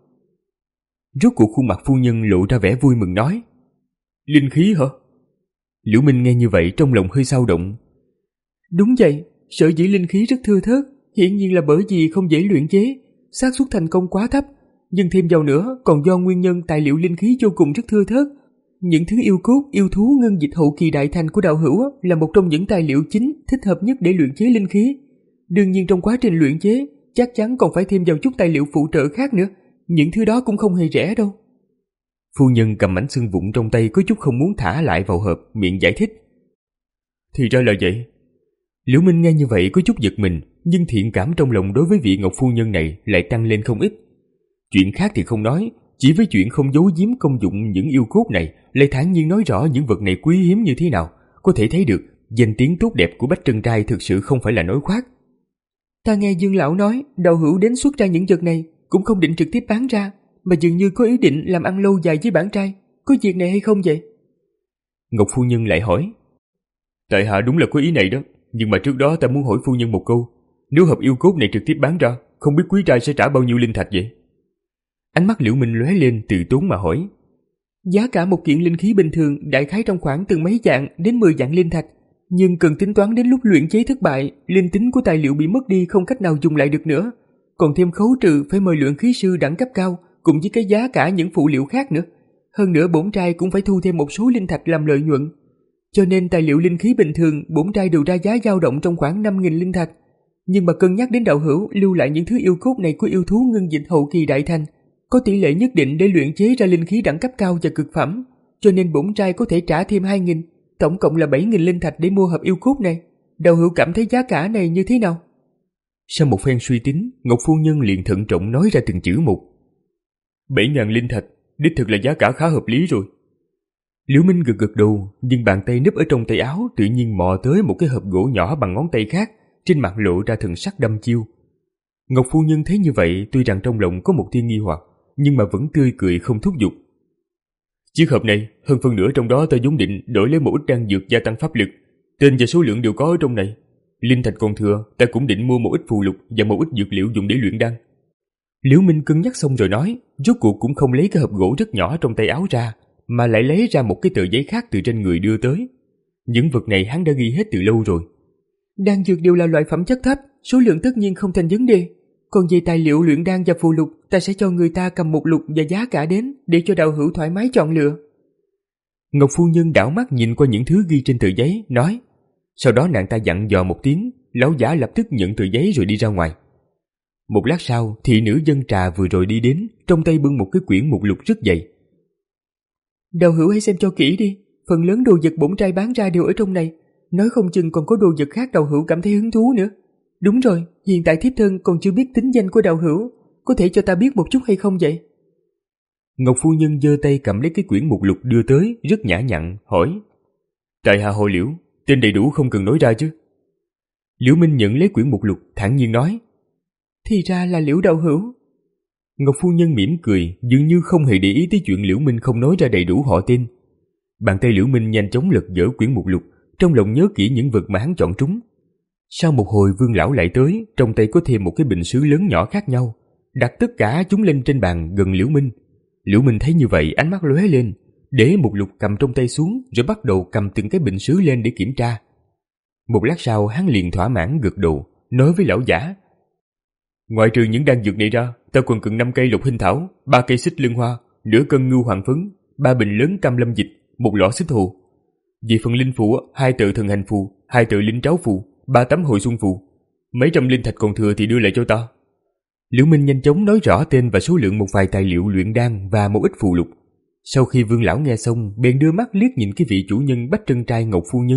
Rốt cuộc khuôn mặt phu nhân lộ ra vẻ vui mừng nói: Linh khí hả? Liễu Minh nghe như vậy trong lòng hơi dao động. Đúng vậy, sở dĩ linh khí rất thưa thớt, hiển nhiên là bởi vì không dễ luyện chế, xác suất thành công quá thấp, nhưng thêm vào nữa còn do nguyên nhân tài liệu linh khí vô cùng rất thưa thớt. Những thứ yêu cốt, yêu thú ngân dịch hậu kỳ đại thành của đạo hữu là một trong những tài liệu chính thích hợp nhất để luyện chế linh khí. Đương nhiên trong quá trình luyện chế, chắc chắn còn phải thêm vào chút tài liệu phụ trợ khác nữa, những thứ đó cũng không hề rẻ đâu. Phu nhân cầm mảnh xương vụn trong tay có chút không muốn thả lại vào hộp, miệng giải thích. Thì ra là vậy. Liễu Minh nghe như vậy có chút giật mình, nhưng thiện cảm trong lòng đối với vị Ngọc phu nhân này lại tăng lên không ít. Chuyện khác thì không nói, chỉ với chuyện không giấu giếm công dụng những yêu cốt này, lại thản nhiên nói rõ những vật này quý hiếm như thế nào, có thể thấy được danh tiếng tốt đẹp của Bách Trân Trai thực sự không phải là nói khoác. Ta nghe Dương lão nói, đạo hữu đến xuất ra những vật này cũng không định trực tiếp bán ra, mà dường như có ý định làm ăn lâu dài với bản trai, có việc này hay không vậy? Ngọc phu nhân lại hỏi. Tại hạ đúng là có ý này đó, nhưng mà trước đó ta muốn hỏi phu nhân một câu, nếu hộp yêu cốt này trực tiếp bán ra, không biết quý trai sẽ trả bao nhiêu linh thạch vậy? Ánh mắt Liễu Minh lóe lên từ tốn mà hỏi. Giá cả một kiện linh khí bình thường đại khái trong khoảng từ mấy vạn đến mười vạn linh thạch, nhưng cần tính toán đến lúc luyện chế thất bại, linh tính của tài liệu bị mất đi không cách nào dùng lại được nữa, còn thêm khấu trừ phải mời luyện khí sư đẳng cấp cao cùng với cái giá cả những phụ liệu khác nữa. Hơn nữa bổn trai cũng phải thu thêm một số linh thạch làm lợi nhuận. Cho nên tài liệu linh khí bình thường bổn trai đều ra giá dao động trong khoảng năm nghìn linh thạch. Nhưng mà cân nhắc đến đạo hữu lưu lại những thứ yêu cốt này của yêu thú ngân dịch hậu kỳ đại thành, có tỷ lệ nhất định để luyện chế ra linh khí đẳng cấp cao và cực phẩm, cho nên bổn trai có thể trả thêm hai nghìn, tổng cộng là bảy nghìn linh thạch để mua hộp yêu cốt này. Đạo hữu cảm thấy giá cả này như thế nào? Sau một phen suy tính, Ngọc phu nhân liền thận trọng nói ra từng chữ một. Bảy ngàn linh thạch, đích thực là giá cả khá hợp lý rồi. Liễu Minh gật gật đầu, nhưng bàn tay núp ở trong tay áo tự nhiên mò tới một cái hộp gỗ nhỏ bằng ngón tay khác, trên mặt lộ ra thần sắc đăm chiêu. Ngọc phu nhân thấy như vậy, tuy rằng trong lòng có một tia nghi hoặc, nhưng mà vẫn tươi cười không thúc giục. Chiếc hộp này, hơn phân nửa trong đó ta vốn định đổi lấy một ít đan dược gia tăng pháp lực, tên và số lượng đều có ở trong này. Linh thạch còn thừa, ta cũng định mua một ít phù lục và một ít dược liệu dùng để luyện đan. Liễu Minh cân nhắc xong rồi nói, rốt cuộc cũng không lấy cái hộp gỗ rất nhỏ trong tay áo ra, mà lại lấy ra một cái tờ giấy khác từ trên người đưa tới. Những vật này hắn đã ghi hết từ lâu rồi. Đan dược đều là loại phẩm chất thấp, số lượng tất nhiên không thành vấn đề. Còn về tài liệu luyện đan và phù lục, ta sẽ cho người ta cầm một lục và giá cả đến, để cho đạo hữu thoải mái chọn lựa. Ngọc phu nhân đảo mắt nhìn qua những thứ ghi trên tờ giấy, nói. Sau đó nàng ta dặn dò một tiếng, lão giả lập tức nhận tờ giấy rồi đi ra ngoài. Một lát sau, thị nữ dân trà vừa rồi đi đến, trong tay bưng một cái quyển mục lục rất dày. Đạo hữu hãy xem cho kỹ đi, phần lớn đồ vật bổn trai bán ra đều ở trong này, nói không chừng còn có đồ vật khác đạo hữu cảm thấy hứng thú nữa. Đúng rồi, hiện tại thiếp thân còn chưa biết tính danh của đạo hữu, có thể cho ta biết một chút hay không vậy? Ngọc phu nhân giơ tay cầm lấy cái quyển mục lục đưa tới, rất nhã nhặn, hỏi. Tại hạ họ Liễu, tên đầy đủ không cần nói ra chứ? Liễu Minh nhận lấy quyển mục lục, thản nhiên nói. Thì ra là Liễu đạo hữu. Ngọc phu nhân mỉm cười, dường như không hề để ý tới chuyện Liễu Minh không nói ra đầy đủ họ tên. Bàn tay Liễu Minh nhanh chóng lật dở quyển mục lục, trong lòng nhớ kỹ những vật mà hắn chọn trúng. Sau một hồi Vương lão lại tới, trong tay có thêm một cái bình sứ lớn nhỏ khác nhau, đặt tất cả chúng lên trên bàn gần Liễu Minh. Liễu Minh thấy như vậy, ánh mắt lóe lên, để mục lục cầm trong tay xuống, rồi bắt đầu cầm từng cái bình sứ lên để kiểm tra. Một lát sau hắn liền thỏa mãn gật đầu, nói với lão giả. Ngoại trừ những đan dược này ra, ta còn cần năm cây lục hình thảo, ba cây xích lưng hoa, nửa cân ngưu hoàng phấn, ba bình lớn cam lâm dịch, một lọ xích hồ. Về phần linh phù, hai tờ thần hành phù, hai tờ linh tráo phù, ba tấm hồi xuân phù. Mấy trăm linh thạch còn thừa thì đưa lại cho ta. Liễu Minh nhanh chóng nói rõ tên và số lượng một vài tài liệu luyện đan và một ít phù lục. Sau khi Vương lão nghe xong, bèn đưa mắt liếc nhìn cái vị chủ nhân Bách Trân Trai Ngọc phu nhân,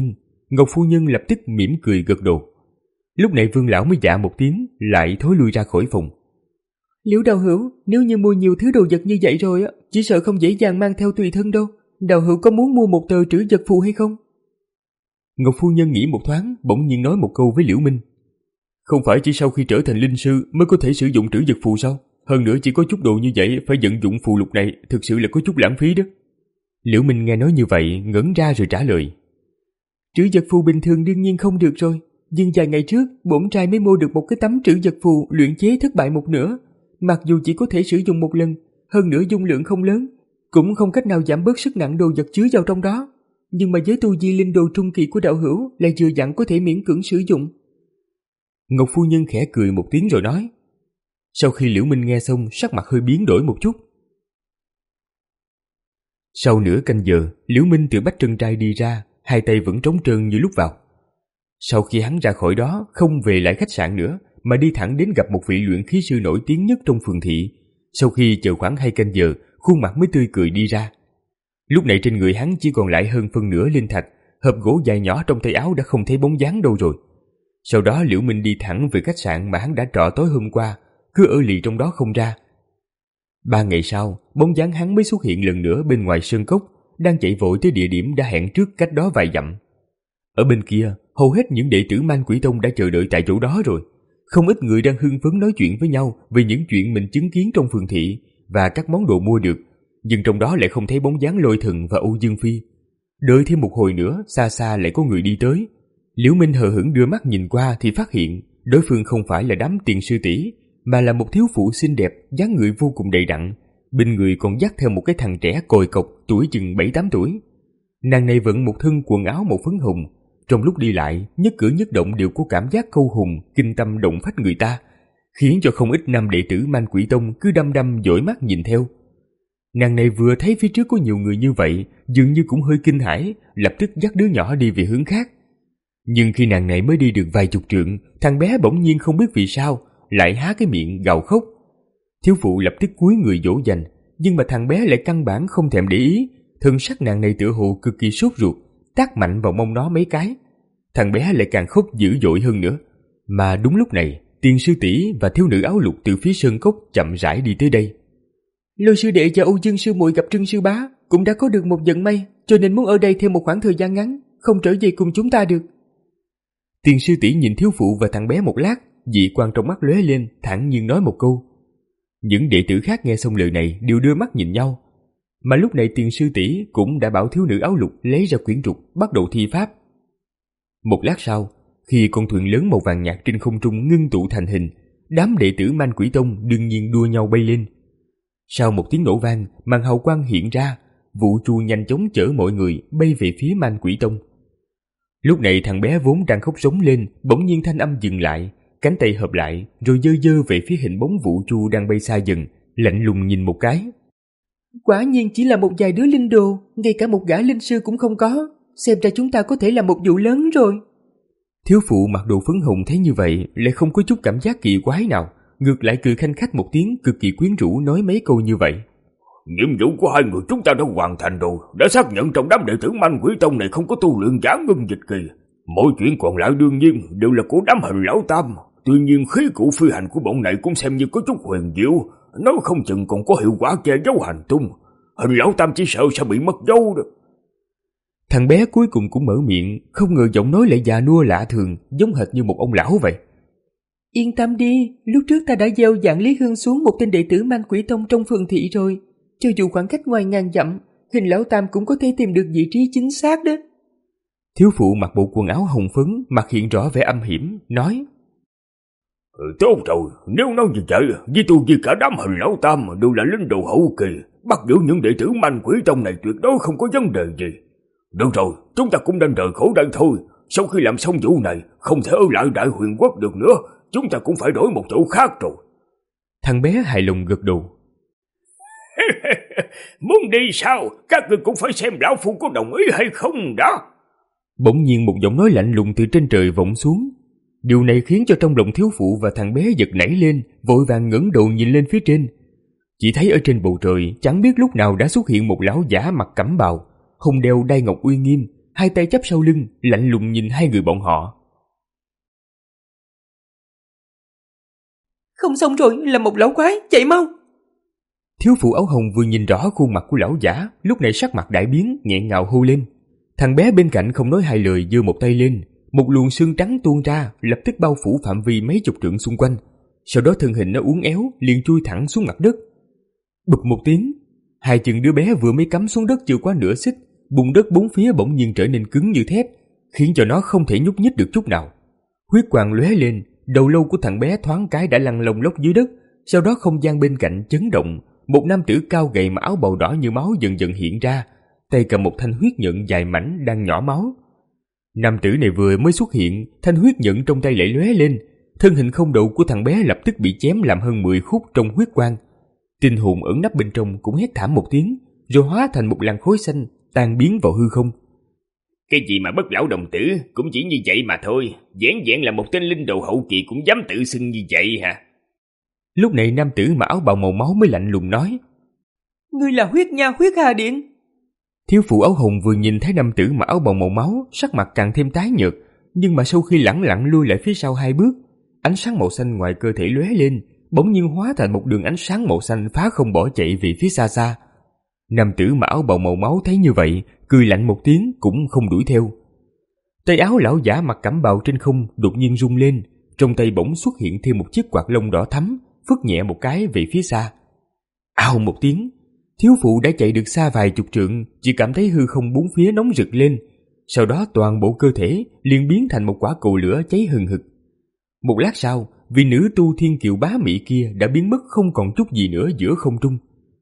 Ngọc phu nhân lập tức mỉm cười gật đầu. Lúc này Vương lão mới dạ một tiếng, lại thối lui ra khỏi phòng. Liễu đạo hữu, nếu như mua nhiều thứ đồ vật như vậy rồi á, chỉ sợ không dễ dàng mang theo tùy thân đâu. Đạo hữu có muốn mua một tờ trữ vật phù hay không? Ngọc phu nhân nghĩ một thoáng, bỗng nhiên nói một câu với Liễu Minh. Không phải chỉ sau khi trở thành linh sư mới có thể sử dụng trữ vật phù sao? Hơn nữa chỉ có chút đồ như vậy, phải vận dụng phù lục này, thực sự là có chút lãng phí đó. Liễu Minh nghe nói như vậy, ngẩn ra rồi trả lời. Trữ vật phù bình thường đương nhiên không được rồi, nhưng vài ngày trước, bổn trai mới mua được một cái tấm trữ vật phù luyện chế thất bại một nửa. Mặc dù chỉ có thể sử dụng một lần, hơn nữa dung lượng không lớn, cũng không cách nào giảm bớt sức nặng đồ vật chứa vào trong đó. Nhưng mà với tu vi linh đồ trung kỳ của đạo hữu lại vừa dặn có thể miễn cưỡng sử dụng. Ngọc phu nhân khẽ cười một tiếng rồi nói. Sau khi Liễu Minh nghe xong, sắc mặt hơi biến đổi một chút. Sau nửa canh giờ, Liễu Minh từ Bách Trân Trai đi ra, hai tay vẫn trống trơn như lúc vào. Sau khi hắn ra khỏi đó, không về lại khách sạn nữa, mà đi thẳng đến gặp một vị luyện khí sư nổi tiếng nhất trong phường thị. Sau khi chờ khoảng hai canh giờ, khuôn mặt mới tươi cười đi ra. Lúc này trên người hắn chỉ còn lại hơn phân nửa linh thạch, hộp gỗ dài nhỏ trong tay áo đã không thấy bóng dáng đâu rồi. Sau đó Liễu Minh đi thẳng về khách sạn mà hắn đã trọ tối hôm qua, cứ ở lì trong đó không ra. Ba ngày sau, bóng dáng hắn mới xuất hiện lần nữa bên ngoài sơn cốc, đang chạy vội tới địa điểm đã hẹn trước cách đó vài dặm. Ở bên kia, hầu hết những đệ tử Man Quỷ Tông đã chờ đợi tại chỗ đó rồi. Không ít người đang hưng phấn nói chuyện với nhau về những chuyện mình chứng kiến trong phường thị và các món đồ mua được, nhưng trong đó lại không thấy bóng dáng Lôi Thần và Âu Dương Phi. Đợi thêm một hồi nữa, xa xa lại có người đi tới. Liễu Minh hờ hững đưa mắt nhìn qua thì phát hiện đối phương không phải là đám tiền sư tỷ, mà là một thiếu phụ xinh đẹp, dáng người vô cùng đầy đặn, bên người còn dắt theo một cái thằng trẻ còi cọc tuổi chừng bảy tám tuổi. Nàng này vận một thân quần áo màu phấn hồng, trong lúc đi lại, nhất cử nhất động đều có cảm giác câu hùng, kinh tâm động phách người ta, khiến cho không ít nam đệ tử Man Quỷ Tông cứ đăm đăm dõi mắt nhìn theo. Nàng này vừa thấy phía trước có nhiều người như vậy, dường như cũng hơi kinh hãi, lập tức dắt đứa nhỏ đi về hướng khác. Nhưng khi nàng này mới đi được vài chục trượng, thằng bé bỗng nhiên không biết vì sao lại há cái miệng gào khóc. Thiếu phụ lập tức cúi người dỗ dành, nhưng mà thằng bé lại căn bản không thèm để ý. Thân sắc nàng này tựa hồ cực kỳ sốt ruột, tát mạnh vào mông nó mấy cái. Thằng bé lại càng khóc dữ dội hơn nữa. Mà đúng lúc này, tiền sư tỷ và thiếu nữ áo lục từ phía sơn cốc chậm rãi đi tới đây. Lôi sư đệ và Âu Dương sư muội gặp Trưng sư bá cũng đã có được một vận may, cho nên muốn ở đây thêm một khoảng thời gian ngắn, không trở về cùng chúng ta được. Tiền sư tỷ nhìn thiếu phụ và thằng bé một lát, dị quang trong mắt lóe lên, thản nhiên nói một câu. Những đệ tử khác nghe xong lời này đều đưa mắt nhìn nhau. Mà lúc này tiền sư tỷ cũng đã bảo thiếu nữ áo lục lấy ra quyển trục, bắt đầu thi pháp. Một lát sau, khi con thuyền lớn màu vàng nhạt trên không trung ngưng tụ thành hình, đám đệ tử Man Quỷ Tông đương nhiên đua nhau bay lên. Sau một tiếng nổ vang, màn hào quang hiện ra, Vũ Tru nhanh chóng chở mọi người bay về phía Man Quỷ Tông. Lúc này thằng bé vốn đang khóc rống lên, bỗng nhiên thanh âm dừng lại, cánh tay hợp lại, rồi giơ giơ về phía hình bóng Vũ Tru đang bay xa dần, lạnh lùng nhìn một cái. Quả nhiên chỉ là một vài đứa linh đồ, ngay cả một gã linh sư cũng không có, xem ra chúng ta có thể làm một vụ lớn rồi. Thiếu phụ mặc đồ phấn hồng thấy như vậy lại không có chút cảm giác kỳ quái nào, ngược lại cười khanh khách một tiếng, cực kỳ quyến rũ nói mấy câu như vậy. Nhiệm vụ của hai người chúng ta đã hoàn thành rồi, đã xác nhận trong đám đệ tử Man Quỷ Tông này không có tu luyện giả ngưng dịch kỳ. Mọi chuyện còn lại đương nhiên đều là của đám Hình Lão Tam. Tuy nhiên khí cụ phi hành của bọn này cũng xem như có chút huyền diệu, nói không chừng còn có hiệu quả che giấu hành tung. Hình Lão Tam chỉ sợ sẽ bị mất dấu được. Thằng bé cuối cùng cũng mở miệng, không ngờ giọng nói lại già nua lạ thường, giống hệt như một ông lão vậy. Yên tâm đi, lúc trước ta đã gieo dạng Lý Hương xuống một tên đệ tử Man Quỷ Tông trong phường thị rồi. Cho dù khoảng cách ngoài ngàn dặm, Hình Lão Tam cũng có thể tìm được vị trí chính xác đó. Thiếu phụ mặc bộ quần áo hồng phấn, mặt hiện rõ vẻ âm hiểm, nói. Ừ, tốt rồi, nếu nói như vậy, với tôi với cả đám Hình Lão Tam đều là linh đồ hậu kỳ, bắt giữ những đệ tử Man Quỷ Tông này tuyệt đối không có vấn đề gì. Được rồi, chúng ta cũng đang rời khỏi đây thôi. Sau khi làm xong vụ này, không thể ở lại Đại Huyền Quốc được nữa, chúng ta cũng phải đổi một chỗ khác rồi. Thằng bé hài lòng gật đầu. Muốn đi sao? Các người cũng phải xem lão phu có đồng ý hay không đó. Bỗng nhiên một giọng nói lạnh lùng từ trên trời vọng xuống. Điều này khiến cho trong lòng thiếu phụ và thằng bé giật nảy lên, vội vàng ngẩng đầu nhìn lên phía trên. Chỉ thấy ở trên bầu trời chẳng biết lúc nào đã xuất hiện một lão giả mặc cẩm bào, hồng đeo đai ngọc uy nghiêm, hai tay chắp sau lưng, lạnh lùng nhìn hai người bọn họ. Không xong rồi, là một lão quái, chạy mau! Thiếu phụ áo hồng vừa nhìn rõ khuôn mặt của lão giả, lúc này sắc mặt đại biến, nghẹn ngào hô lên. Thằng bé bên cạnh không nói hai lời, giơ một tay lên, một luồng xương trắng tuôn ra, lập tức bao phủ phạm vi mấy chục trượng xung quanh. Sau đó thân hình nó uốn éo, liền chui thẳng xuống mặt đất. Bụp một tiếng, hai chân đứa bé vừa mới cắm xuống đất chưa quá nửa xích, bùn đất bốn phía bỗng nhiên trở nên cứng như thép, khiến cho nó không thể nhúc nhích được chút nào. Huyết quang lóe lên, đầu lâu của thằng bé thoáng cái đã lăn lông lốc dưới đất. Sau đó không gian bên cạnh chấn động, một nam tử cao gầy mà áo bào đỏ như máu dần dần hiện ra, tay cầm một thanh huyết nhận dài mảnh đang nhỏ máu. Nam tử này vừa mới xuất hiện, thanh huyết nhận trong tay lại lóe lên, thân hình không đầu của thằng bé lập tức bị chém làm hơn mười khúc trong huyết quang. Tinh hồn ẩn nấp bên trong cũng hét thảm một tiếng, rồi hóa thành một làn khói xanh tan biến vào hư không. Cái gì mà bất lão đồng tử, cũng chỉ như vậy mà thôi, vẻn vẹn là một tên linh đồ hậu kỳ cũng dám tự xưng như vậy hả? Lúc này nam tử mà áo bào màu máu mới lạnh lùng nói: Ngươi là Huyết Nha Huyết Hà Điện. Thiếu phụ áo hồng vừa nhìn thấy nam tử mà áo bào màu máu, sắc mặt càng thêm tái nhợt, nhưng mà sau khi lẳng lặng lui lại phía sau hai bước, ánh sáng màu xanh ngoài cơ thể lóe lên, bỗng nhiên hóa thành một đường ánh sáng màu xanh phá không bỏ chạy về phía xa xa. Nam tử mà áo bào màu máu thấy như vậy, cười lạnh một tiếng cũng không đuổi theo. Tay áo lão giả mặc cẩm bào trên không đột nhiên rung lên, trong tay bỗng xuất hiện thêm một chiếc quạt lông đỏ thắm, phất nhẹ một cái về phía xa. Ào một tiếng, thiếu phụ đã chạy được xa vài chục trượng, chỉ cảm thấy hư không bốn phía nóng rực lên, sau đó toàn bộ cơ thể liền biến thành một quả cầu lửa cháy hừng hực. Một lát sau, vị nữ tu thiên kiều bá mỹ kia đã biến mất không còn chút gì nữa giữa không trung.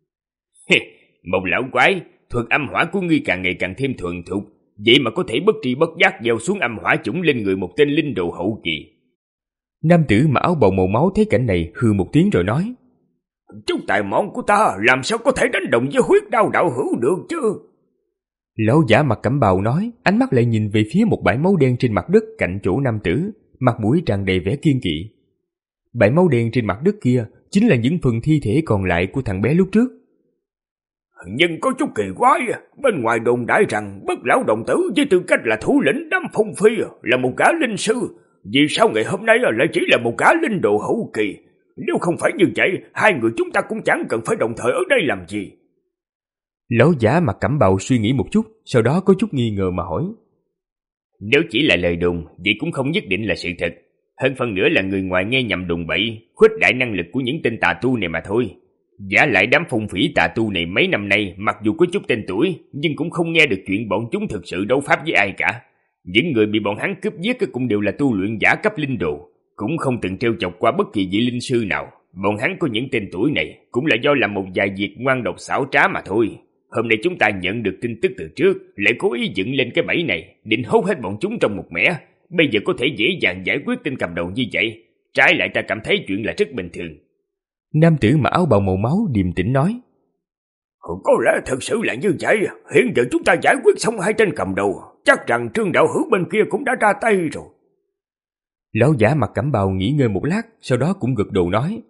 Một lão quái, thuật âm hỏa của ngươi càng ngày càng thêm thuần thục, vậy mà có thể bất tri bất giác gieo xuống âm hỏa chủng lên người một tên linh đồ hậu kỳ. Nam tử mà áo bào màu máu thấy cảnh này hừ một tiếng rồi nói: Chút tài mọn của ta làm sao có thể đánh đồng với huyết đao đạo hữu được chứ? Lão giả mặc cẩm bào nói, ánh mắt lại nhìn về phía một bãi máu đen trên mặt đất cạnh chỗ nam tử, mặt mũi tràn đầy vẻ kiên kỵ. Bãi máu đen trên mặt đất kia chính là những phần thi thể còn lại của thằng bé lúc trước. Nhưng có chút kỳ quái, bên ngoài đồn đại rằng bất lão đồng tử với tư cách là thủ lĩnh đám phong phi là một gã linh sư, vì sao ngày hôm nay lại chỉ là một gã linh đồ hậu kỳ? Nếu không phải như vậy, hai người chúng ta cũng chẳng cần phải đồng thời ở đây làm gì. Lão giả mặc cẩm bào suy nghĩ một chút, sau đó có chút nghi ngờ mà hỏi: Nếu chỉ là lời đồn, vậy cũng không nhất định là sự thật. Hơn phần nữa là người ngoài nghe nhầm đồn bậy, khuếch đại năng lực của những tên tà tu này mà thôi. Giả lại đám phong phỉ tà tu này mấy năm nay mặc dù có chút tên tuổi, nhưng cũng không nghe được chuyện bọn chúng thực sự đấu pháp với ai cả. Những người bị bọn hắn cướp giết cũng đều là tu luyện giả cấp linh đồ, cũng không từng trêu chọc qua bất kỳ vị linh sư nào. Bọn hắn có những tên tuổi này cũng là do làm một vài việc ngoan độc xảo trá mà thôi. Hôm nay chúng ta nhận được tin tức từ trước, lại cố ý dựng lên cái bẫy này, định hốt hết bọn chúng trong một mẻ. Bây giờ có thể dễ dàng giải quyết tên cầm đầu như vậy, trái lại ta cảm thấy chuyện là rất bình thường. Nam tử mặc áo bào màu máu điềm tĩnh nói: Có lẽ thật sự là như vậy. Hiện giờ chúng ta giải quyết xong hai tên cầm đầu, chắc rằng Trương đạo hữu bên kia cũng đã ra tay rồi. Lão giả mặc cẩm bào nghỉ ngơi một lát, sau đó cũng gật đầu nói: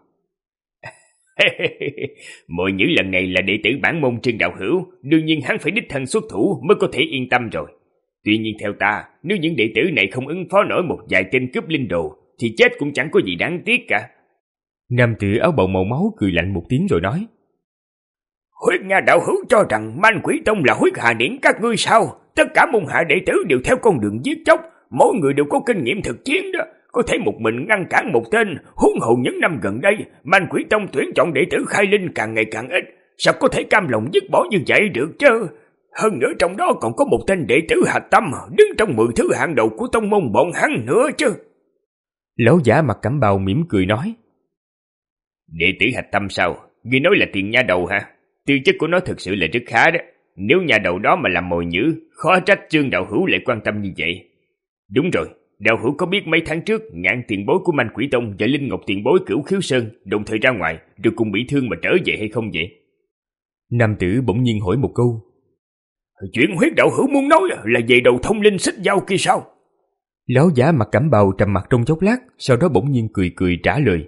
Mọi những lần này là đệ tử bản môn Trương đạo hữu, đương nhiên hắn phải đích thân xuất thủ mới có thể yên tâm rồi. Tuy nhiên theo ta, nếu những đệ tử này không ứng phó nổi một vài tên cướp linh đồ, thì chết cũng chẳng có gì đáng tiếc cả. Nam tử áo bào màu máu cười lạnh một tiếng rồi nói: Huyết Nha đạo hữu cho rằng Man Quỷ Tông là Huyết Hà Điện các ngươi sao? Tất cả môn hạ đệ tử đều theo con đường giết chóc, mỗi người đều có kinh nghiệm thực chiến đó, có thể một mình ngăn cản một tên. Huống hồ những năm gần đây, Man Quỷ Tông tuyển chọn đệ tử khai linh càng ngày càng ít, sao có thể cam lòng dứt bỏ như vậy được chứ? Hơn nữa trong đó còn có một tên đệ tử hạch tâm đứng trong mười thứ hạng đầu của tông môn bọn hắn nữa chứ. Lão giả mặc cẩm bào mỉm cười nói: Đệ tử hạch tâm sao? Ngươi nói là tiền nha đầu hả? Tư chất của nó thực sự là rất khá đó. Nếu nhà đầu đó mà làm mồi nhữ, khó trách Trương đạo hữu lại quan tâm như vậy. Đúng rồi, đạo hữu có biết mấy tháng trước Ngạn tiền bối của Man Quỷ Tông và Linh Ngọc tiền bối Cửu Khiếu Sơn đồng thời ra ngoài rồi cùng bị thương mà trở về hay không vậy? Nam tử bỗng nhiên hỏi một câu: Chuyện huyết đạo hữu muốn nói là về đầu thông linh xích giao kia sao? Lão giả mặc cẩm bào trầm mặt trong chốc lát, sau đó bỗng nhiên cười cười trả lời: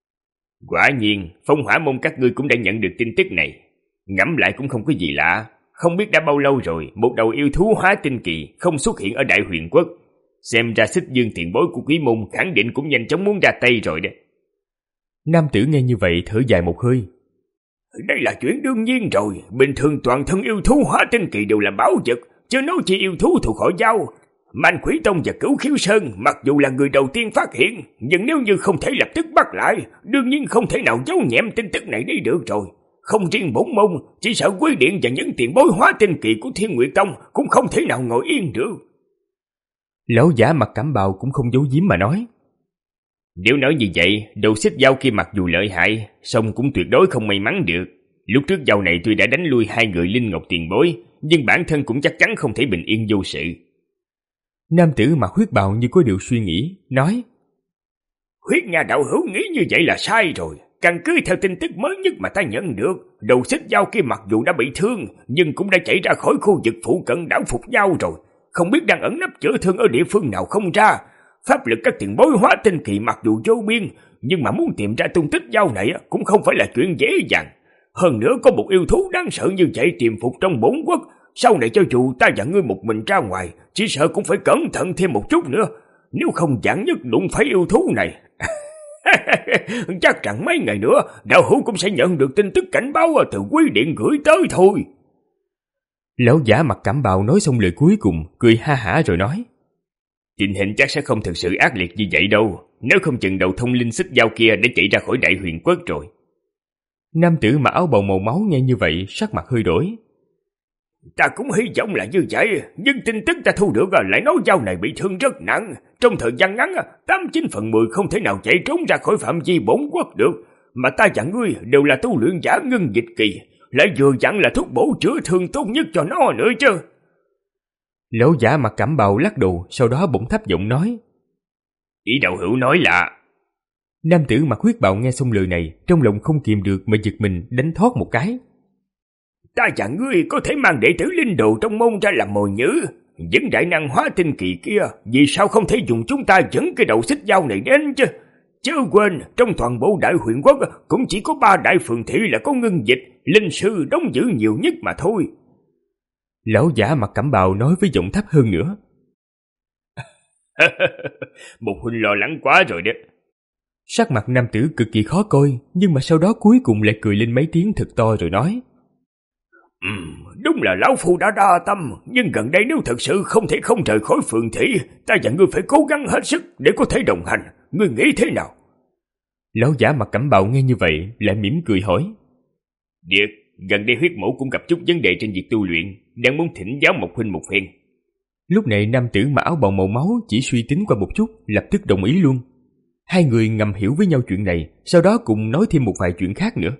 Quả nhiên, Phong Hỏa môn các ngươi cũng đã nhận được tin tức này. Ngẫm lại cũng không có gì lạ. Không biết đã bao lâu rồi một đầu yêu thú hóa tinh kỳ không xuất hiện ở Đại Huyền Quốc. Xem ra Xích Dương tiền bối của Quý Môn khẳng định cũng nhanh chóng muốn ra tay rồi đấy. Nam tử nghe như vậy thở dài một hơi. Đây là chuyện đương nhiên rồi. Bình thường toàn thân yêu thú hóa tinh kỳ đều là báu vật, chứ nói chỉ yêu thú thuộc họ Dao. Man Quỷ Tông và Cửu Khiếu Sơn mặc dù là người đầu tiên phát hiện, nhưng nếu như không thể lập tức bắt lại, đương nhiên không thể nào giấu nhẹm tin tức này đi được rồi. Không riêng bổn môn, chỉ sợ Quý Điện và những tiền bối hóa tinh kỳ của Thiên Nguyệt Tông cũng không thể nào ngồi yên được. Lão giả mặc cẩm bào cũng không giấu giếm mà nói. Nếu nói như vậy, đầu Xích Dao kia mặc dù lợi hại, song cũng tuyệt đối không may mắn được. Lúc trước Dao này tuy đã đánh lui hai người Linh Ngọc tiền bối, nhưng bản thân cũng chắc chắn không thể bình yên vô sự. Nam tử mặc huyết bào như có điều suy nghĩ, nói. Huyết nhà đạo hữu nghĩ như vậy là sai rồi. Căn cứ theo tin tức mới nhất mà ta nhận được, đầu Xích Dao kia mặc dù đã bị thương, nhưng cũng đã chạy ra khỏi khu vực phụ cận đảo Phục Giao rồi. Không biết đang ẩn nấp chữa thương ở địa phương nào không ra. Pháp lực các tiền bối hóa tinh kỳ mặc dù vô biên, nhưng mà muốn tìm ra tung tích Dao này cũng không phải là chuyện dễ dàng. Hơn nữa có một yêu thú đáng sợ như vậy tiềm phục trong bổn quốc, sau này cho dù ta và ngươi một mình ra ngoài, chỉ sợ cũng phải cẩn thận thêm một chút nữa. Nếu không giảng nhất đụng phải yêu thú này, chắc rằng mấy ngày nữa đạo hữu cũng sẽ nhận được tin tức cảnh báo từ Quý Điện gửi tới thôi. Lão giả mặc cẩm bào nói xong lời cuối cùng, cười ha hả rồi nói. Tình hình chắc sẽ không thực sự ác liệt như vậy đâu, nếu không chừng đầu thông linh Xích Dao kia đã chạy ra khỏi Đại Huyền Quốc rồi. Nam tử mặc áo bào màu máu nghe như vậy, sắc mặt hơi đổi. Ta cũng hy vọng là như vậy, nhưng tin tức ta thu được lại nói Dao này bị thương rất nặng. Trong thời gian ngắn, tám chín phần mười không thể nào chạy trốn ra khỏi phạm vi bổn quốc được. Mà ta và ngươi đều là tu luyện giả ngưng dịch kỳ, lại vừa dặn là thuốc bổ chữa thương tốt nhất cho nó nữa chứ. Lão giả mặc cẩm bào lắc đầu, sau đó bỗng thấp giọng nói. Ý đạo hữu nói là... Nam tử mặc huyết bào nghe xong lời này, trong lòng không kìm được mà giật mình đánh thoát một cái. Ta và ngươi có thể mang đệ tử linh đồ trong môn ra làm mồi nhử. Những đại năng hóa tinh kỳ kia, vì sao không thể dùng chúng ta dẫn cái đầu Xích Dao này đến chứ? Chớ quên, trong toàn bộ Đại Huyền Quốc cũng chỉ có ba đại phường thị là có ngưng dịch, linh sư đóng giữ nhiều nhất mà thôi. Lão giả mặc cẩm bào nói với giọng thấp hơn nữa. Một huynh lo lắng quá rồi đấy. Sắc mặt nam tử cực kỳ khó coi, nhưng mà sau đó cuối cùng lại cười lên mấy tiếng thật to rồi nói. Ừm, đúng là lão phu đã đa tâm, nhưng gần đây nếu thật sự không thể không rời khỏi phường thị, ta và ngươi phải cố gắng hết sức để có thể đồng hành. Ngươi nghĩ thế nào? Lão giả mặc cẩm bào nghe như vậy lại mỉm cười hỏi. Điệt, gần đây huyết mẫu cũng gặp chút vấn đề trên việc tu luyện, đang muốn thỉnh giáo một huynh một phen. Lúc này nam tử mặc áo bào màu máu chỉ suy tính qua một chút, lập tức đồng ý luôn. Hai người ngầm hiểu với nhau chuyện này, sau đó cùng nói thêm một vài chuyện khác nữa.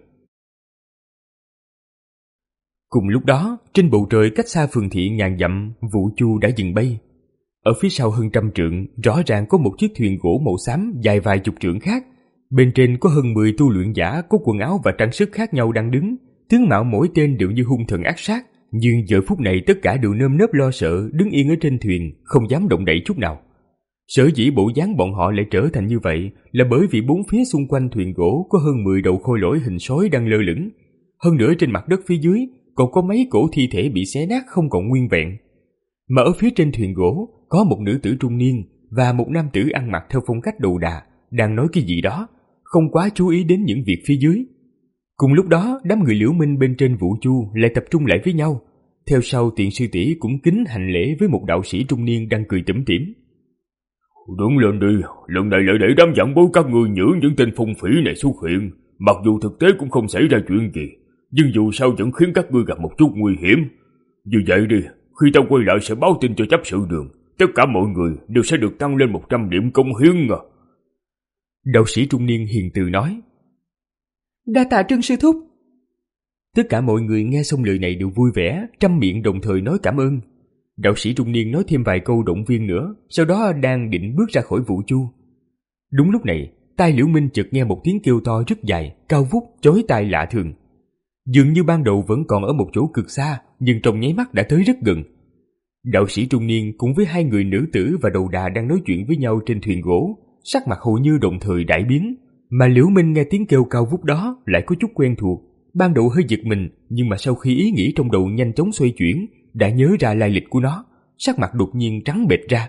Cùng lúc đó, trên bầu trời cách xa phường thị ngàn dặm, Vũ Chu đã dừng bay. Ở phía sau hơn trăm trượng, rõ ràng có một chiếc thuyền gỗ màu xám dài vài chục trượng khác. Bên trên có hơn mười tu luyện giả có quần áo và trang sức khác nhau đang đứng. Tướng mạo mỗi tên đều như hung thần ác sát, nhưng giờ phút này tất cả đều nơm nớp lo sợ, đứng yên ở trên thuyền, không dám động đậy chút nào. Sở dĩ bộ dáng bọn họ lại trở thành như vậy là bởi vì bốn phía xung quanh thuyền gỗ có hơn mười đầu khôi lỗi hình sói đang lơ lửng. Hơn nữa trên mặt đất phía dưới còn có mấy cổ thi thể bị xé nát không còn nguyên vẹn. Mà ở phía trên thuyền gỗ có một nữ tử trung niên và một nam tử ăn mặc theo phong cách đồ đà đang nói cái gì đó, không quá chú ý đến những việc phía dưới. Cùng lúc đó, đám người Liễu Minh bên trên Vũ Chu lại tập trung lại với nhau. Theo sau Tiện sư tỷ cũng kính hành lễ với một đạo sĩ trung niên đang cười tủm tỉm. Đứng lên đi, lần này lại để đám giảng bối các ngươi nhử những tên phong phỉ này xuất hiện. Mặc dù thực tế cũng không xảy ra chuyện gì, nhưng dù sao vẫn khiến các ngươi gặp một chút nguy hiểm. Như vậy đi, khi ta quay lại sẽ báo tin cho chấp sự đường, tất cả mọi người đều sẽ được tăng lên một trăm điểm công hiến à. Đạo sĩ trung niên hiền từ nói. Đa tạ Trương sư thúc. Tất cả mọi người nghe xong lời này đều vui vẻ, trăm miệng đồng thời nói cảm ơn. Đạo sĩ trung niên nói thêm vài câu động viên nữa, sau đó đang định bước ra khỏi Vũ Chu. Đúng lúc này, tai Liễu Minh chợt nghe một tiếng kêu to rất dài, cao vút, chói tai lạ thường. Dường như ban đầu vẫn còn ở một chỗ cực xa, nhưng trong nháy mắt đã tới rất gần. Đạo sĩ trung niên cùng với hai người nữ tử và đầu đà đang nói chuyện với nhau trên thuyền gỗ, sắc mặt hầu như đồng thời đại biến. Mà Liễu Minh nghe tiếng kêu cao vút đó lại có chút quen thuộc, Ban đầu hơi giật mình, nhưng mà sau khi ý nghĩ trong đầu nhanh chóng xoay chuyển, đã nhớ ra lai lịch của nó, sắc mặt đột nhiên trắng bệch ra.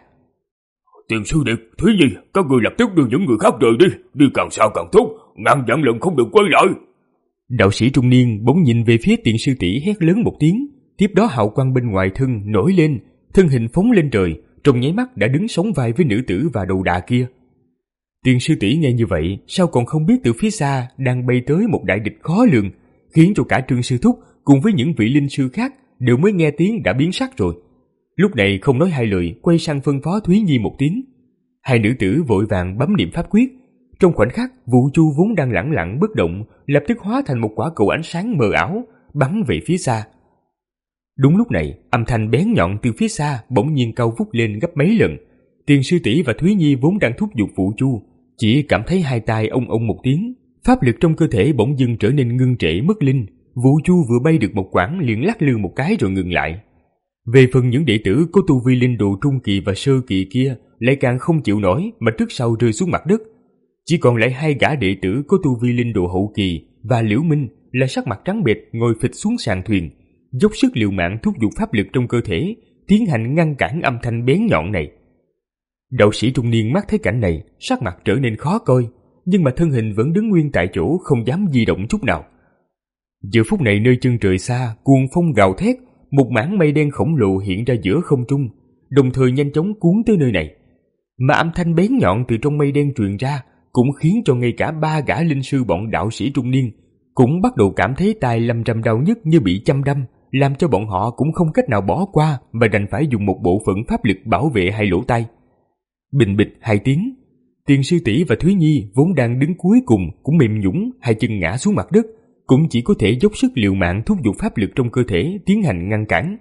Tiền sư điệt, Thúy Nhi, các người lập tức đưa những người khác rời đi, đi càng xa càng tốt, ngàn vạn lần không được quay lại. Đạo sĩ trung niên bỗng nhìn về phía Tiền sư tỷ hét lớn một tiếng, tiếp đó hào quang bên ngoài thân nổi lên, thân hình phóng lên trời, trong nháy mắt đã đứng sóng vai với nữ tử và đầu đà kia. Tiền sư tỷ nghe như vậy, sao còn không biết từ phía xa đang bay tới một đại địch khó lường, khiến cho cả Trương sư thúc cùng với những vị linh sư khác đều mới nghe tiếng đã biến sắc rồi. Lúc này không nói hai lời, quay sang phân phó Thúy Nhi một tiếng. Hai nữ tử vội vàng bấm niệm pháp quyết. Trong khoảnh khắc, Vũ Chu vốn đang lẳng lặng bất động, lập tức hóa thành một quả cầu ánh sáng mờ ảo, bắn về phía xa. Đúng lúc này, âm thanh bén nhọn từ phía xa bỗng nhiên cao vút lên gấp mấy lần. Tiền sư tỷ và Thúy Nhi vốn đang thúc giục Vũ Chu, chỉ cảm thấy hai tai ông ông một tiếng, pháp lực trong cơ thể bỗng dưng trở nên ngưng trệ mất linh. Vũ Chu vừa bay được một quãng liền lắc lư một cái rồi ngừng lại. Về phần những đệ tử có tu vi linh đồ trung kỳ và sơ kỳ kia lại càng không chịu nổi mà trước sau rơi xuống mặt đất. Chỉ còn lại hai gã đệ tử có tu vi linh đồ hậu kỳ và Liễu Minh là sắc mặt trắng bệch ngồi phịch xuống sàn thuyền, dốc sức liều mạng thúc giục pháp lực trong cơ thể, tiến hành ngăn cản âm thanh bén nhọn này. Đạo sĩ trung niên mắt thấy cảnh này, sắc mặt trở nên khó coi, nhưng mà thân hình vẫn đứng nguyên tại chỗ không dám di động chút nào. Giờ phút này nơi chân trời xa, cuồng phong gào thét, một mảng mây đen khổng lồ hiện ra giữa không trung, đồng thời nhanh chóng cuốn tới nơi này. Mà âm thanh bén nhọn từ trong mây đen truyền ra cũng khiến cho ngay cả ba gã linh sư bọn đạo sĩ trung niên cũng bắt đầu cảm thấy tai lăm răm đau nhức như bị châm đâm, làm cho bọn họ cũng không cách nào bỏ qua mà đành phải dùng một bộ phận pháp lực bảo vệ hai lỗ tai. Bình bịch hai tiếng, Tiền sư tỷ và Thúy Nhi vốn đang đứng cuối cùng cũng mềm nhũn, hai chân ngã xuống mặt đất, cũng chỉ có thể dốc sức liều mạng thúc giục pháp lực trong cơ thể tiến hành ngăn cản.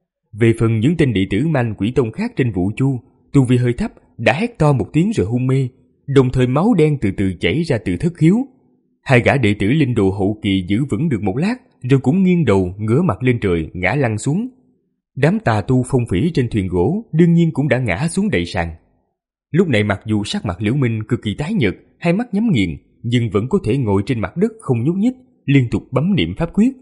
Về phần những tên đệ tử Man Quỷ Tông khác trên Vũ Chu, tu vi hơi thấp đã hét to một tiếng rồi hôn mê, đồng thời máu đen từ từ chảy ra từ thất khiếu. Hai gã đệ tử linh đồ hậu kỳ giữ vững được một lát, rồi cũng nghiêng đầu ngửa mặt lên trời ngã lăn xuống. Đám tà tu phong phỉ trên thuyền gỗ đương nhiên cũng đã ngã xuống đầy sàn. Lúc này mặc dù sắc mặt Liễu Minh cực kỳ tái nhợt, hai mắt nhắm nghiền, nhưng vẫn có thể ngồi trên mặt đất không nhúc nhích, liên tục bấm niệm pháp quyết.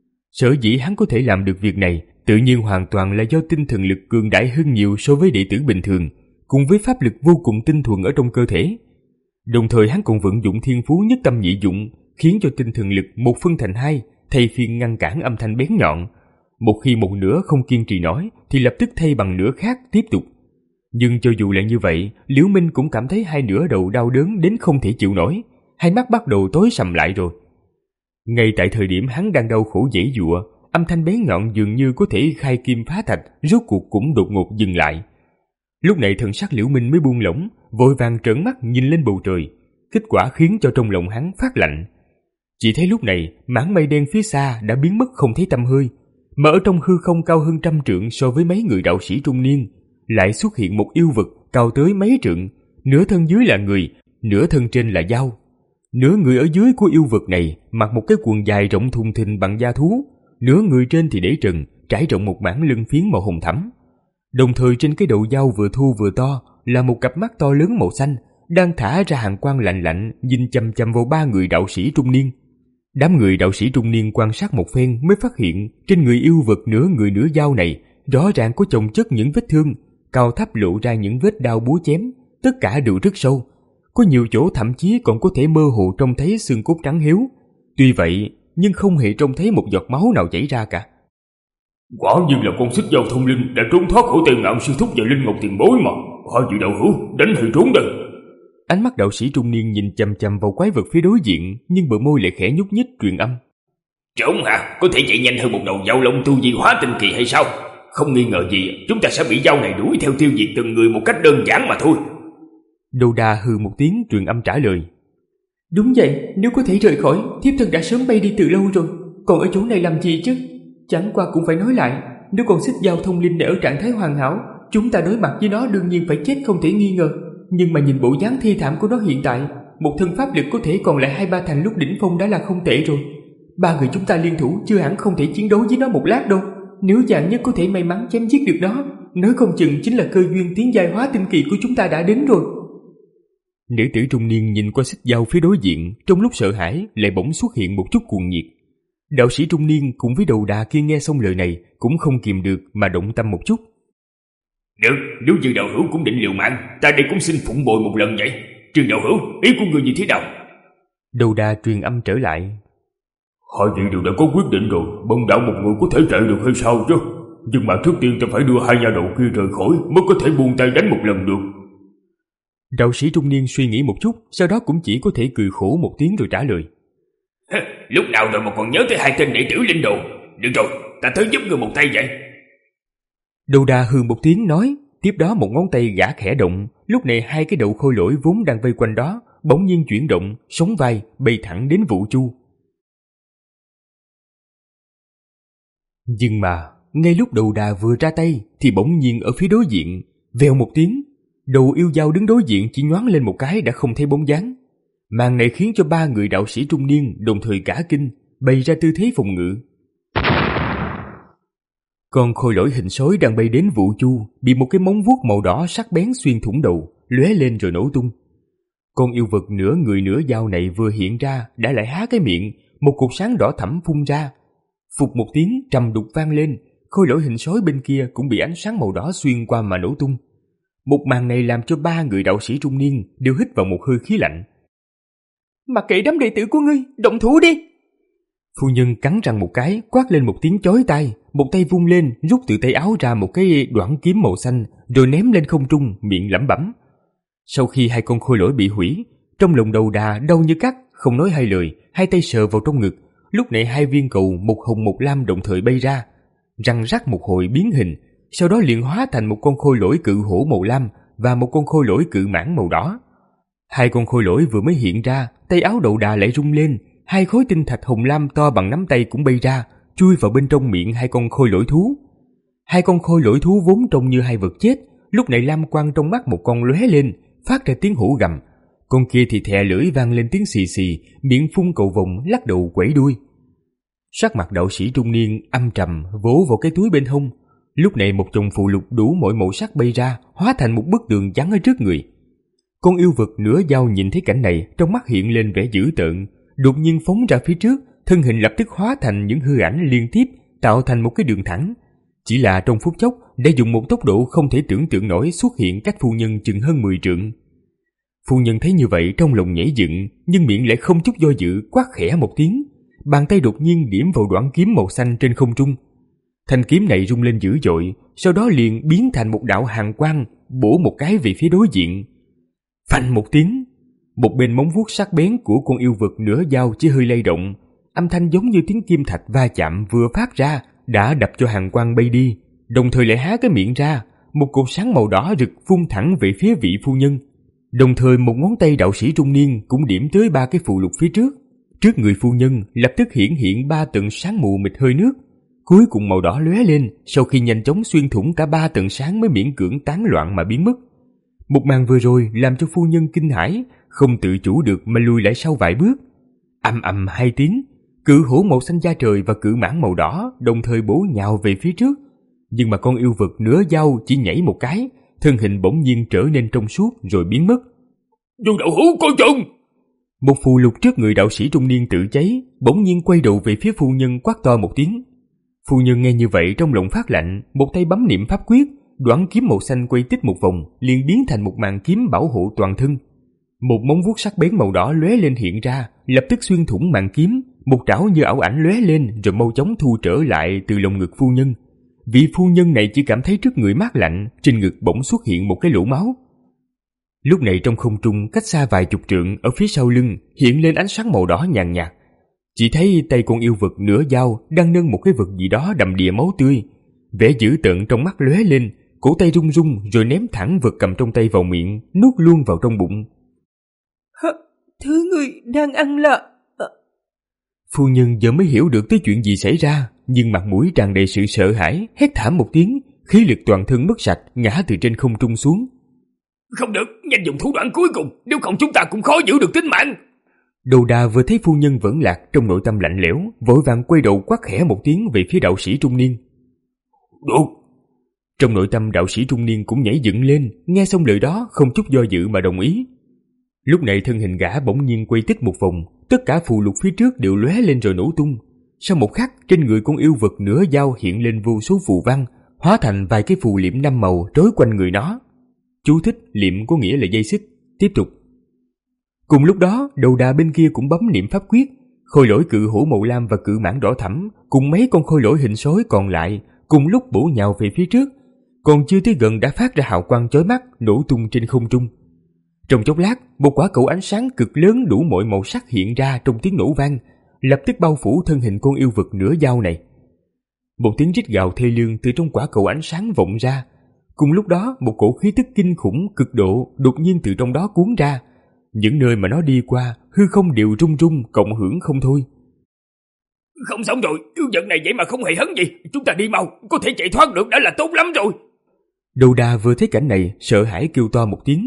Sở dĩ hắn có thể làm được việc này, tự nhiên hoàn toàn là do tinh thần lực cường đại hơn nhiều so với đệ tử bình thường, cùng với pháp lực vô cùng tinh thuần ở trong cơ thể. Đồng thời hắn còn vận dụng thiên phú nhất tâm nhị dụng, khiến cho tinh thần lực một phân thành hai, thay phiên ngăn cản âm thanh bén nhọn. Một khi một nửa không kiên trì nổi, thì lập tức thay bằng nửa khác tiếp tục. Nhưng cho dù là như vậy, Liễu Minh cũng cảm thấy hai nửa đầu đau đớn đến không thể chịu nổi, hai mắt bắt đầu tối sầm lại rồi. Ngay tại thời điểm hắn đang đau khổ giãy giụa, âm thanh bén nhọn dường như có thể khai kim phá thạch, rốt cuộc cũng đột ngột dừng lại. Lúc này thần sắc Liễu Minh mới buông lỏng, vội vàng trợn mắt nhìn lên bầu trời, kết quả khiến cho trong lòng hắn phát lạnh. Chỉ thấy lúc này mảng mây đen phía xa đã biến mất không thấy tăm hơi, mà ở trong hư không cao hơn trăm trượng so với mấy người đạo sĩ trung niên, lại xuất hiện một yêu vật cao tới mấy trượng, nửa thân dưới là người, nửa thân trên là dao. Nửa người ở dưới của yêu vật này mặc một cái quần dài rộng thùng thình bằng da thú, nửa người trên thì để trần, trải rộng một mảng lưng phiến màu hồng thẫm. Đồng thời trên cái đầu dao vừa thô vừa to là một cặp mắt to lớn màu xanh, đang thả ra hàn quang lạnh lạnh nhìn chằm chằm vào ba người đạo sĩ trung niên. Đám người đạo sĩ trung niên quan sát một phen mới phát hiện trên người yêu vật nửa người nửa dao này rõ ràng có chồng chất những vết thương, cao thấp lộ ra những vết đao búa chém, tất cả đều rất sâu. Có nhiều chỗ thậm chí còn có thể mơ hồ trông thấy xương cốt trắng hiếu. Tuy vậy, nhưng không hề trông thấy một giọt máu nào chảy ra cả. Quả nhiên là con xích dao thông linh đã trốn thoát khỏi tay ngạo sư thúc và linh ngọc tiền bối mà. Hai vị đạo hữu, đánh hay trốn đây? Ánh mắt đạo sĩ trung niên nhìn chằm chằm vào quái vật phía đối diện, nhưng bờ môi lại khẽ nhúc nhích truyền âm. Trốn hả? Có thể chạy nhanh hơn một đầu dao lông tu vi hóa tinh kỳ hay sao? Không nghi ngờ gì, chúng ta sẽ bị dao này đuổi theo tiêu diệt từng người một cách đơn giản mà thôi. Đầu đà hừ một tiếng truyền âm trả lời. Đúng vậy, nếu có thể rời khỏi, thiếp thân đã sớm bay đi từ lâu rồi. Còn ở chỗ này làm gì chứ? Chẳng qua cũng phải nói lại, nếu con xích dao thông linh này ở trạng thái hoàn hảo, chúng ta đối mặt với nó đương nhiên phải chết không thể nghi ngờ. Nhưng mà nhìn bộ dáng thê thảm của nó hiện tại, một thân pháp lực có thể còn lại hai ba thành lúc đỉnh phong đã là không tệ rồi. Ba người chúng ta liên thủ chưa hẳn không thể chiến đấu với nó một lát đâu. Nếu dạng nhất có thể may mắn chém giết được nó, nói không chừng chính là cơ duyên tiến giai hóa tinh kỳ của chúng ta đã đến rồi. Nữ tử trung niên nhìn qua xích dao phía đối diện, trong lúc sợ hãi lại bỗng xuất hiện một chút cuồng nhiệt. Đạo sĩ trung niên cùng với đầu đà kia nghe xong lời này cũng không kìm được mà động tâm một chút. Được, nếu như đạo hữu cũng định liều mạng, ta đây cũng xin phụng bồi một lần vậy. Trương đạo hữu, ý của người như thế nào? Đầu đà truyền âm trở lại. Hai vị đều đã có quyết định rồi, bần đạo một người có thể chạy được hay sao chứ? Nhưng mà trước tiên ta phải đưa hai nha đầu kia rời khỏi mới có thể buông tay đánh một lần được. Đạo sĩ trung niên suy nghĩ một chút, sau đó cũng chỉ có thể cười khổ một tiếng rồi trả lời. Lúc nào rồi mà còn nhớ tới hai tên đệ tử linh đồ? Được rồi, ta tới giúp người một tay vậy. Đầu đà hừ một tiếng nói, tiếp đó một ngón tay gã khẽ động. Lúc này hai cái đầu khôi lỗi vốn đang vây quanh đó bỗng nhiên chuyển động, sóng vai bay thẳng đến Vũ Chu. Nhưng mà ngay lúc đầu đà vừa ra tay thì bỗng nhiên ở phía đối diện, vèo một tiếng, đầu yêu dao đứng đối diện chỉ nhoáng lên một cái đã không thấy bóng dáng. Màn này khiến cho ba người đạo sĩ trung niên đồng thời cả kinh, bày ra tư thế phòng ngự. Con khôi lỗi hình sói đang bay đến Vũ Chu bị một cái móng vuốt màu đỏ sắc bén xuyên thủng đầu, lóe lên rồi nổ tung. Con yêu vật nửa người nửa dao này vừa hiện ra đã lại há cái miệng, một cột sáng đỏ thẫm phun ra. Phụt một tiếng trầm đục vang lên, khôi lỗi hình sói bên kia cũng bị ánh sáng màu đỏ xuyên qua mà nổ tung. Một màn này làm cho ba người đạo sĩ trung niên đều hít vào một hơi khí lạnh. Mặc kệ đám đệ tử của ngươi, động thủ đi! Phu nhân cắn răng một cái, quát lên một tiếng chói tai, một tay vung lên, rút từ tay áo ra một cái đoạn kiếm màu xanh, rồi ném lên không trung, miệng lẩm bẩm. Sau khi hai con khôi lỗi bị hủy, trong lòng đầu đà đau như cắt, không nói hai lời, hai tay sờ vào trong ngực. Lúc này hai viên cầu một hồng một lam đồng thời bay ra, răng rắc một hồi biến hình, sau đó liền hóa thành một con khôi lỗi cự hổ màu lam và một con khôi lỗi cự mãng màu đỏ. Hai con khôi lỗi vừa mới hiện ra, tay áo đầu đà lại rung lên, hai khối tinh thạch hồng lam to bằng nắm tay cũng bay ra, chui vào bên trong miệng hai con khôi lỗi thú. Hai con khôi lỗi thú vốn trông như hai vật chết, lúc này lam quang trong mắt một con lóe lên, phát ra tiếng hổ gầm. Con kia thì thè lưỡi vang lên tiếng xì xì, miệng phun cầu vồng, lắc đầu quẩy đuôi. Sắc mặt đạo sĩ trung niên âm trầm, vỗ vào cái túi bên hông. Lúc này một chồng phù lục đủ mọi màu sắc bay ra, hóa thành một bức tường chắn ở trước người. Con yêu vật nửa dao nhìn thấy cảnh này, trong mắt hiện lên vẻ dữ tợn, đột nhiên phóng ra phía trước, thân hình lập tức hóa thành những hư ảnh liên tiếp, tạo thành một cái đường thẳng. Chỉ là trong phút chốc đã dùng một tốc độ không thể tưởng tượng nổi xuất hiện cách phu nhân chừng hơn mười trượng. Phu nhân thấy như vậy trong lòng nhảy dựng, nhưng miệng lại không chút do dự, quát khẽ một tiếng, bàn tay đột nhiên điểm vào đoạn kiếm màu xanh trên không trung. Thanh kiếm này rung lên dữ dội, sau đó liền biến thành một đạo hàn quang, bổ một cái về phía đối diện. Phanh một tiếng, một bên móng vuốt sắc bén của con yêu vật nửa dao chỉ hơi lay động, âm thanh giống như tiếng kim thạch va chạm vừa phát ra đã đập cho hàn quang bay đi, đồng thời lại há cái miệng ra, một cột sáng màu đỏ rực phun thẳng về phía vị phu nhân. Đồng thời một ngón tay đạo sĩ trung niên cũng điểm tới ba cái phù lục phía trước. Trước người phu nhân lập tức hiển hiện ba tầng sáng mù mịt hơi nước, cuối cùng màu đỏ lóe lên, sau khi nhanh chóng xuyên thủng cả ba tầng sáng mới miễn cưỡng tán loạn mà biến mất. Một màn vừa rồi làm cho phu nhân kinh hãi, không tự chủ được mà lùi lại sau vài bước. Ầm ầm hai tiếng, cự hổ màu xanh da trời và cự mãng màu đỏ đồng thời bổ nhào về phía trước, nhưng mà con yêu vật nửa dao chỉ nhảy một cái, thân hình bỗng nhiên trở nên trong suốt rồi biến mất. Dương đạo hữu coi chừng! Một phù lục trước người đạo sĩ trung niên tự cháy, bỗng nhiên quay đầu về phía phu nhân quát to một tiếng. Phu nhân nghe như vậy trong lòng phát lạnh, một tay bấm niệm pháp quyết, đoạn kiếm màu xanh quay tích một vòng, liền biến thành một màn kiếm bảo hộ toàn thân. Một móng vuốt sắc bén màu đỏ lóe lên hiện ra, lập tức xuyên thủng màn kiếm, một trảo như ảo ảnh lóe lên rồi mau chóng thu trở lại từ lồng ngực phu nhân. Vị phu nhân này chỉ cảm thấy trước người mát lạnh, trên ngực bỗng xuất hiện một cái lỗ máu. Lúc này trong không trung cách xa vài chục trượng, ở phía sau lưng hiện lên ánh sáng màu đỏ nhàn nhạt. Chỉ thấy tay con yêu vật nửa dao đang nâng một cái vật gì đó đầm đìa máu tươi, vẻ dữ tợn trong mắt lóe lên, cổ tay rung rung rồi ném thẳng vật cầm trong tay vào miệng, nuốt luôn vào trong bụng. Hả? Thứ người đang ăn là... Phu nhân giờ mới hiểu được tới chuyện gì xảy ra, nhưng mặt mũi tràn đầy sự sợ hãi, hét thảm một tiếng, khí lực toàn thân mất sạch, ngã từ trên không trung xuống. Không được, nhanh dùng thủ đoạn cuối cùng, nếu không chúng ta cũng khó giữ được tính mạng. Đầu đà vừa thấy phu nhân vẫn lạc, trong nội tâm lạnh lẽo, vội vàng quay đầu quát khẽ một tiếng về phía đạo sĩ trung niên. Được. Trong nội tâm đạo sĩ trung niên cũng nhảy dựng lên, nghe xong lời đó không chút do dự mà đồng ý. Lúc này thân hình gã bỗng nhiên quay tích một vòng, tất cả phù lục phía trước đều lóe lên rồi nổ tung. sau một khắc trên người con yêu vật nửa dao hiện lên vô số phù văn, hóa thành vài cái phù liệm năm màu trói quanh người nó. Chú thích liệm có nghĩa là dây xích. Tiếp tục. Cùng lúc đó, đầu đà bên kia cũng bấm niệm pháp quyết. Khôi lỗi cự hổ màu lam và cự mãng đỏ thẫm cùng mấy con khôi lỗi hình sói còn lại cùng lúc bổ nhào về phía trước, còn chưa tới gần đã phát ra hào quang chói mắt nổ tung trên không trung. Trong chốc lát, một quả cầu ánh sáng cực lớn đủ mọi màu sắc hiện ra trong tiếng nổ vang, lập tức bao phủ thân hình con yêu vật nửa dao này. Một tiếng rít gào thê lương từ trong quả cầu ánh sáng vọng ra. Cùng lúc đó, một cổ khí tức kinh khủng cực độ đột nhiên từ trong đó cuốn ra. Những nơi mà nó đi qua, hư không đều rung rung cộng hưởng không thôi. Không xong rồi, yêu vật này vậy mà không hề hấn gì. Chúng ta đi mau, có thể chạy thoát được đã là tốt lắm rồi. Đầu đà vừa thấy cảnh này, sợ hãi kêu to một tiếng.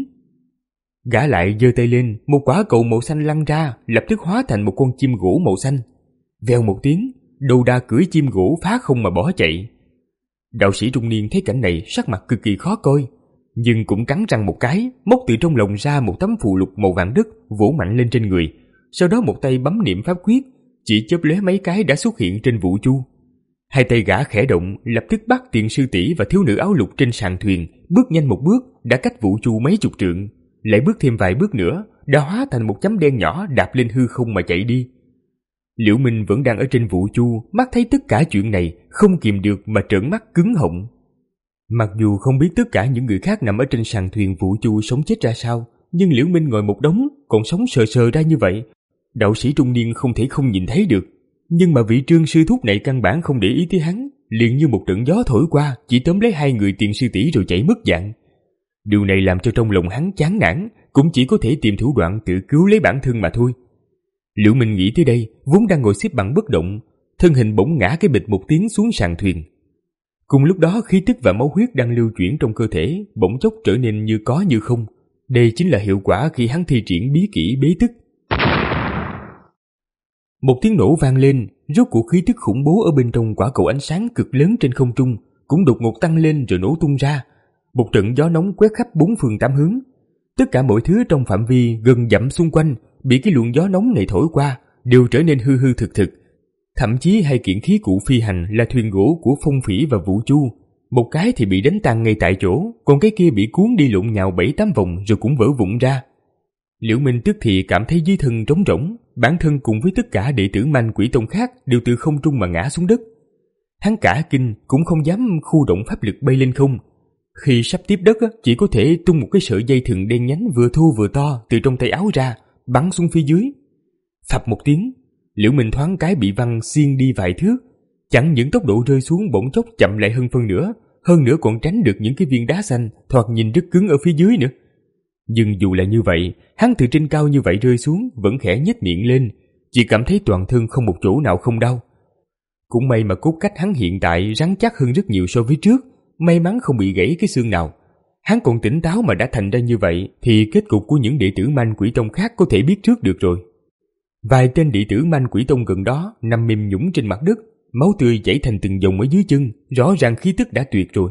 Gã lại giơ tay lên, một quả cầu màu xanh lăn ra, lập tức hóa thành một con chim gỗ màu xanh. Vèo một tiếng, đầu đà cưỡi chim gỗ phá không mà bỏ chạy. Đạo sĩ trung niên thấy cảnh này sắc mặt cực kỳ khó coi, nhưng cũng cắn răng một cái, móc từ trong lồng ra một tấm phù lục màu vàng đất, vỗ mạnh lên trên người. Sau đó một tay bấm niệm pháp quyết, chỉ chớp lóe mấy cái đã xuất hiện trên vũ chu. Hai tay gã khẽ động, lập tức bắt tiền sư tỷ và thiếu nữ áo lục trên sàn thuyền, bước nhanh một bước đã cách vũ chu mấy chục trượng, lại bước thêm vài bước nữa đã hóa thành một chấm đen nhỏ đạp lên hư không mà chạy đi. Liễu Minh vẫn đang ở trên vũ chu, mắt thấy tất cả chuyện này không kìm được mà trợn mắt cứng họng. Mặc dù không biết tất cả những người khác nằm ở trên sàn thuyền vũ chu sống chết ra sao, nhưng Liễu Minh ngồi một đống còn sống sờ sờ ra như vậy, đạo sĩ trung niên không thể không nhìn thấy được. Nhưng mà vị Trương sư thúc này căn bản không để ý tới hắn, liền như một trận gió thổi qua, chỉ tóm lấy hai người tiền sư tỷ rồi chạy mất dạng. Điều này làm cho trong lòng hắn chán nản, cũng chỉ có thể tìm thủ đoạn tự cứu lấy bản thân mà thôi. Liễu Minh nghĩ tới đây, vốn đang ngồi xếp bằng bất động, thân hình bỗng ngã cái bịch một tiếng xuống sàn thuyền. Cùng lúc đó khí tức và máu huyết đang lưu chuyển trong cơ thể bỗng chốc trở nên như có như không. Đây chính là hiệu quả khi hắn thi triển bí kỹ bế tức. Một tiếng nổ vang lên, rốt cuộc khí tức khủng bố ở bên trong quả cầu ánh sáng cực lớn trên không trung cũng đột ngột tăng lên rồi nổ tung ra. Một trận gió nóng quét khắp bốn phương tám hướng. Tất cả mọi thứ trong phạm vi gần dặm xung quanh bị cái luồng gió nóng này thổi qua đều trở nên hư hư thực thực. Thậm chí hai kiện khí cụ phi hành là thuyền gỗ của Phong Phỉ và Vũ Chu, một cái thì bị đánh tan ngay tại chỗ, còn cái kia bị cuốn đi lộn nhào bảy tám vòng rồi cũng vỡ vụn ra. Liễu Minh tức thì cảm thấy dưới thân trống rỗng, bản thân cùng với tất cả đệ tử Manh Quỷ Tông khác đều từ không trung mà ngã xuống đất. Hắn cả kinh cũng không dám khu động pháp lực bay lên không. Khi sắp tiếp đất chỉ có thể tung một cái sợi dây thừng đen nhánh vừa thô vừa to từ trong tay áo ra, bắn xuống phía dưới. Phập một tiếng, Liễu Minh thoáng cái bị văng xiên đi vài thước, chẳng những tốc độ rơi xuống bỗng chốc chậm lại hơn phân nửa, hơn nữa còn tránh được những cái viên đá xanh thoạt nhìn rất cứng ở phía dưới nữa. Nhưng dù là như vậy, hắn từ trên cao như vậy rơi xuống vẫn khẽ nhếch miệng lên, chỉ cảm thấy toàn thân không một chỗ nào không đau. Cũng may mà cốt cách hắn hiện tại rắn chắc hơn rất nhiều so với trước, may mắn không bị gãy cái xương nào. Hắn còn tỉnh táo mà đã thành ra như vậy thì kết cục của những đệ tử Manh Quỷ Tông khác có thể biết trước được rồi. Vài tên đệ tử Manh Quỷ Tông gần đó nằm mềm nhũn trên mặt đất, máu tươi chảy thành từng dòng ở dưới chân, rõ ràng khí tức đã tuyệt rồi.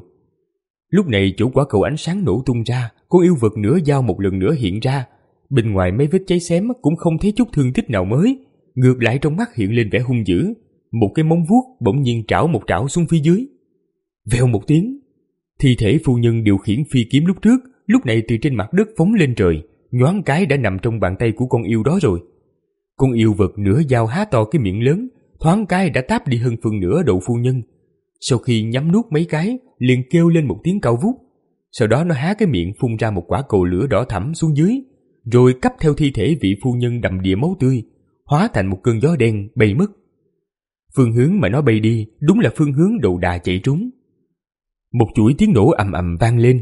Lúc này chỗ quả cầu ánh sáng nổ tung ra, con yêu vật nửa dao một lần nữa hiện ra. Bên ngoài mấy vết cháy xém cũng không thấy chút thương tích nào mới, ngược lại trong mắt hiện lên vẻ hung dữ. Một cái móng vuốt bỗng nhiên trảo một trảo xuống phía dưới. Vèo một tiếng, thi thể phu nhân điều khiển phi kiếm lúc trước, lúc này từ trên mặt đất phóng lên trời, nhoáng cái đã nằm trong bàn tay của con yêu đó rồi. Con yêu vật nửa dao há to cái miệng lớn, thoáng cái đã táp đi hơn phần nửa đầu phu nhân. Sau khi nhắm nuốt mấy cái, liền kêu lên một tiếng cao vút. Sau đó nó há cái miệng phun ra một quả cầu lửa đỏ thẫm xuống dưới, rồi cắp theo thi thể vị phu nhân đầm đìa máu tươi, hóa thành một cơn gió đen bay mất. Phương hướng mà nó bay đi đúng là phương hướng đầu đà chạy trốn. Một chuỗi tiếng nổ ầm ầm vang lên.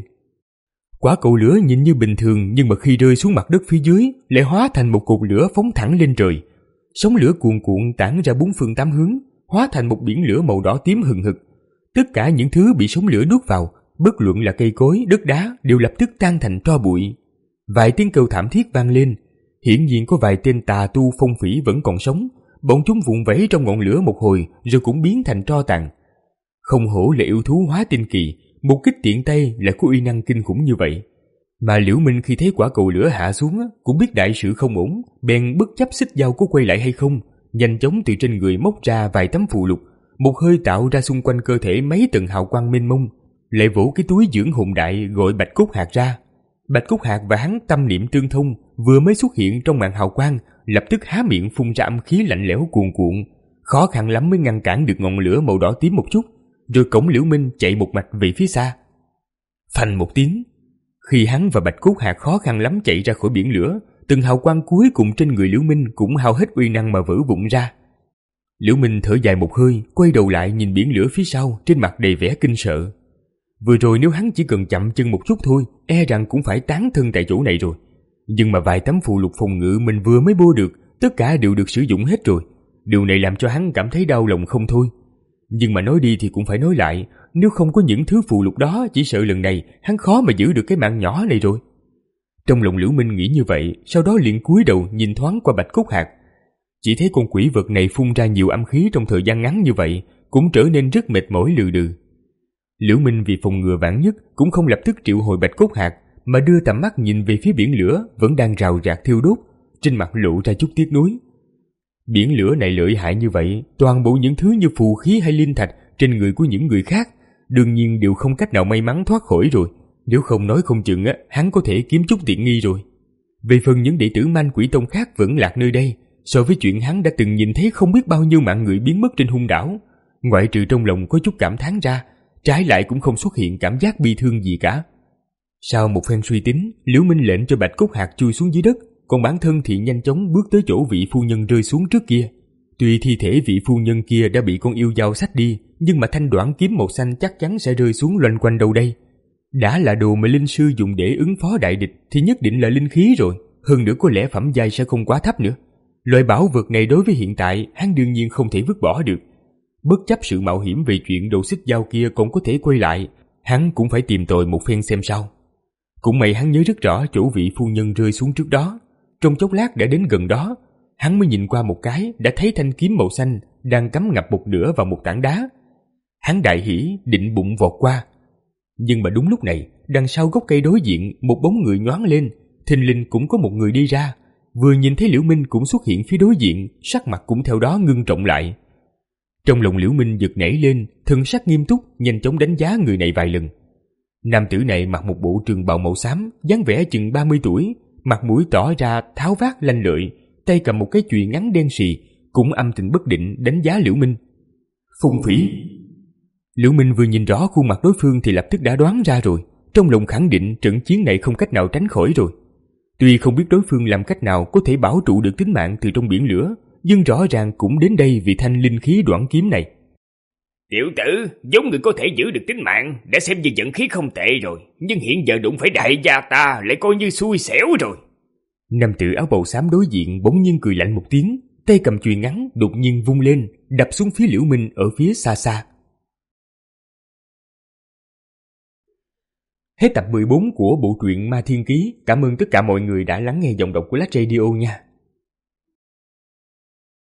Quả cầu lửa nhìn như bình thường, nhưng mà khi rơi xuống mặt đất phía dưới lại hóa thành một cột lửa phóng thẳng lên trời. Sóng lửa cuồn cuộn tản ra bốn phương tám hướng, hóa thành một biển lửa màu đỏ tím hừng hực. Tất cả những thứ bị sóng lửa nuốt vào, bất luận là cây cối, đất đá, đều lập tức tan thành tro bụi. Vài tiếng kêu thảm thiết vang lên. Hiển nhiên có vài tên tà tu Phong Phỉ vẫn còn sống, bọn chúng vụn vẫy trong ngọn lửa một hồi rồi cũng biến thành tro tàn. Không hổ là yêu thú hóa tinh kỳ, một kích tiện tay là có uy năng kinh khủng như vậy. Mà Liễu Minh khi thấy quả cầu lửa hạ xuống cũng biết đại sự không ổn, bèn bất chấp xích dao có quay lại hay không, nhanh chóng từ trên người móc ra vài tấm phù lục, một hơi tạo ra xung quanh cơ thể mấy tầng hào quang mênh mông, lại vỗ cái túi dưỡng hồn đại gọi Bạch Cốt Hạc ra. Bạch Cốt Hạc và hắn tâm niệm tương thông, vừa mới xuất hiện trong màn hào quang, lập tức há miệng phun ra âm khí lạnh lẽo cuồn cuộn, khó khăn lắm mới ngăn cản được ngọn lửa màu đỏ tím một chút, rồi cổng Liễu Minh chạy một mạch về phía xa. Phanh một tiếng, khi hắn và Bạch Cốt Hạc khó khăn lắm chạy ra khỏi biển lửa, từng hào quang cuối cùng trên người Liễu Minh cũng hao hết uy năng mà vỡ vụn ra. Liễu Minh thở dài một hơi, quay đầu lại nhìn biển lửa phía sau, trên mặt đầy vẻ kinh sợ. Vừa rồi nếu hắn chỉ cần chậm chân một chút thôi, e rằng cũng phải tán thân tại chỗ này rồi. Nhưng mà vài tấm phù lục phòng ngự mình vừa mới mua được, tất cả đều được sử dụng hết rồi. Điều này làm cho hắn cảm thấy đau lòng không thôi. Nhưng mà nói đi thì cũng phải nói lại, nếu không có những thứ phù lục đó, chỉ sợ lần này hắn khó mà giữ được cái mạng nhỏ này rồi. Trong lòng Liễu Minh nghĩ như vậy, sau đó liền cúi đầu nhìn thoáng qua Bạch Cốt Hạc. Chỉ thấy con quỷ vật này phun ra nhiều âm khí trong thời gian ngắn như vậy, cũng trở nên rất mệt mỏi lừ đừ. Liễu Minh vì phòng ngừa vạn nhất cũng không lập tức triệu hồi Bạch Cốt Hạc, mà đưa tầm mắt nhìn về phía biển lửa vẫn đang rào rạc thiêu đốt, trên mặt lộ ra chút tiếc nuối. Biển lửa này lợi hại như vậy, toàn bộ những thứ như phù khí hay linh thạch trên người của những người khác đương nhiên đều không cách nào may mắn thoát khỏi rồi, nếu không nói không chừng á, hắn có thể kiếm chút tiện nghi rồi. Về phần những đệ tử Man Quỷ Tông khác vẫn lạc nơi đây, so với chuyện hắn đã từng nhìn thấy không biết bao nhiêu mạng người biến mất trên hung đảo, ngoại trừ trong lòng có chút cảm thán ra, trái lại cũng không xuất hiện cảm giác bi thương gì cả. Sau một phen suy tính, Liễu Minh lệnh cho Bạch Cốt Hạc chui xuống dưới đất, còn bản thân thì nhanh chóng bước tới chỗ vị phu nhân rơi xuống trước kia. Tuy thi thể vị phu nhân kia đã bị con yêu dao xách đi, nhưng mà thanh đoản kiếm màu xanh chắc chắn sẽ rơi xuống loanh quanh đâu đây. Đã là đồ mà linh sư dùng để ứng phó đại địch thì nhất định là linh khí rồi, hơn nữa có lẽ phẩm giai sẽ không quá thấp nữa. Loại bảo vật này đối với hiện tại hắn đương nhiên không thể vứt bỏ được. Bất chấp sự mạo hiểm về chuyện đồ xích dao kia còn có thể quay lại, hắn cũng phải tìm tòi một phen xem sao. Cũng may hắn nhớ rất rõ chỗ vị phu nhân rơi xuống trước đó. Trong chốc lát đã đến gần đó, hắn mới nhìn qua một cái đã thấy thanh kiếm màu xanh đang cắm ngập một nửa vào một tảng đá. Hắn đại hỉ định bụng vọt qua. Nhưng mà đúng lúc này, đằng sau gốc cây đối diện một bóng người nhoáng lên, thình lình cũng có một người đi ra. Vừa nhìn thấy Liễu Minh cũng xuất hiện phía đối diện, sắc mặt cũng theo đó ngưng trọng lại. Trong lòng Liễu Minh giật nảy lên, thần sắc nghiêm túc, nhanh chóng đánh giá người này vài lần. Nam tử này mặc một bộ trường bào màu xám, dáng vẻ chừng ba mươi tuổi, mặt mũi tỏ ra tháo vát lanh lợi, tay cầm một cái chùy ngắn đen sì, cũng âm tình bất định đánh giá Liễu Minh. Phung Phỉ. Liễu Minh vừa nhìn rõ khuôn mặt đối phương thì lập tức đã đoán ra rồi, trong lòng khẳng định trận chiến này không cách nào tránh khỏi rồi. Tuy không biết đối phương làm cách nào có thể bảo trụ được tính mạng từ trong biển lửa, nhưng rõ ràng cũng đến đây vì thanh linh khí đoản kiếm này. Tiểu tử, giống người có thể giữ được tính mạng, đã xem như vận khí không tệ rồi, nhưng hiện giờ đụng phải đại gia ta lại coi như xui xẻo rồi. Nam tử áo bào xám đối diện bỗng nhiên cười lạnh một tiếng, tay cầm chùy ngắn đột nhiên vung lên, đập xuống phía Liễu Minh ở phía xa xa. Hết tập mười bốn của bộ truyện Ma Thiên Ký. Cảm ơn tất cả mọi người đã lắng nghe giọng đọc của Lách Radio nha.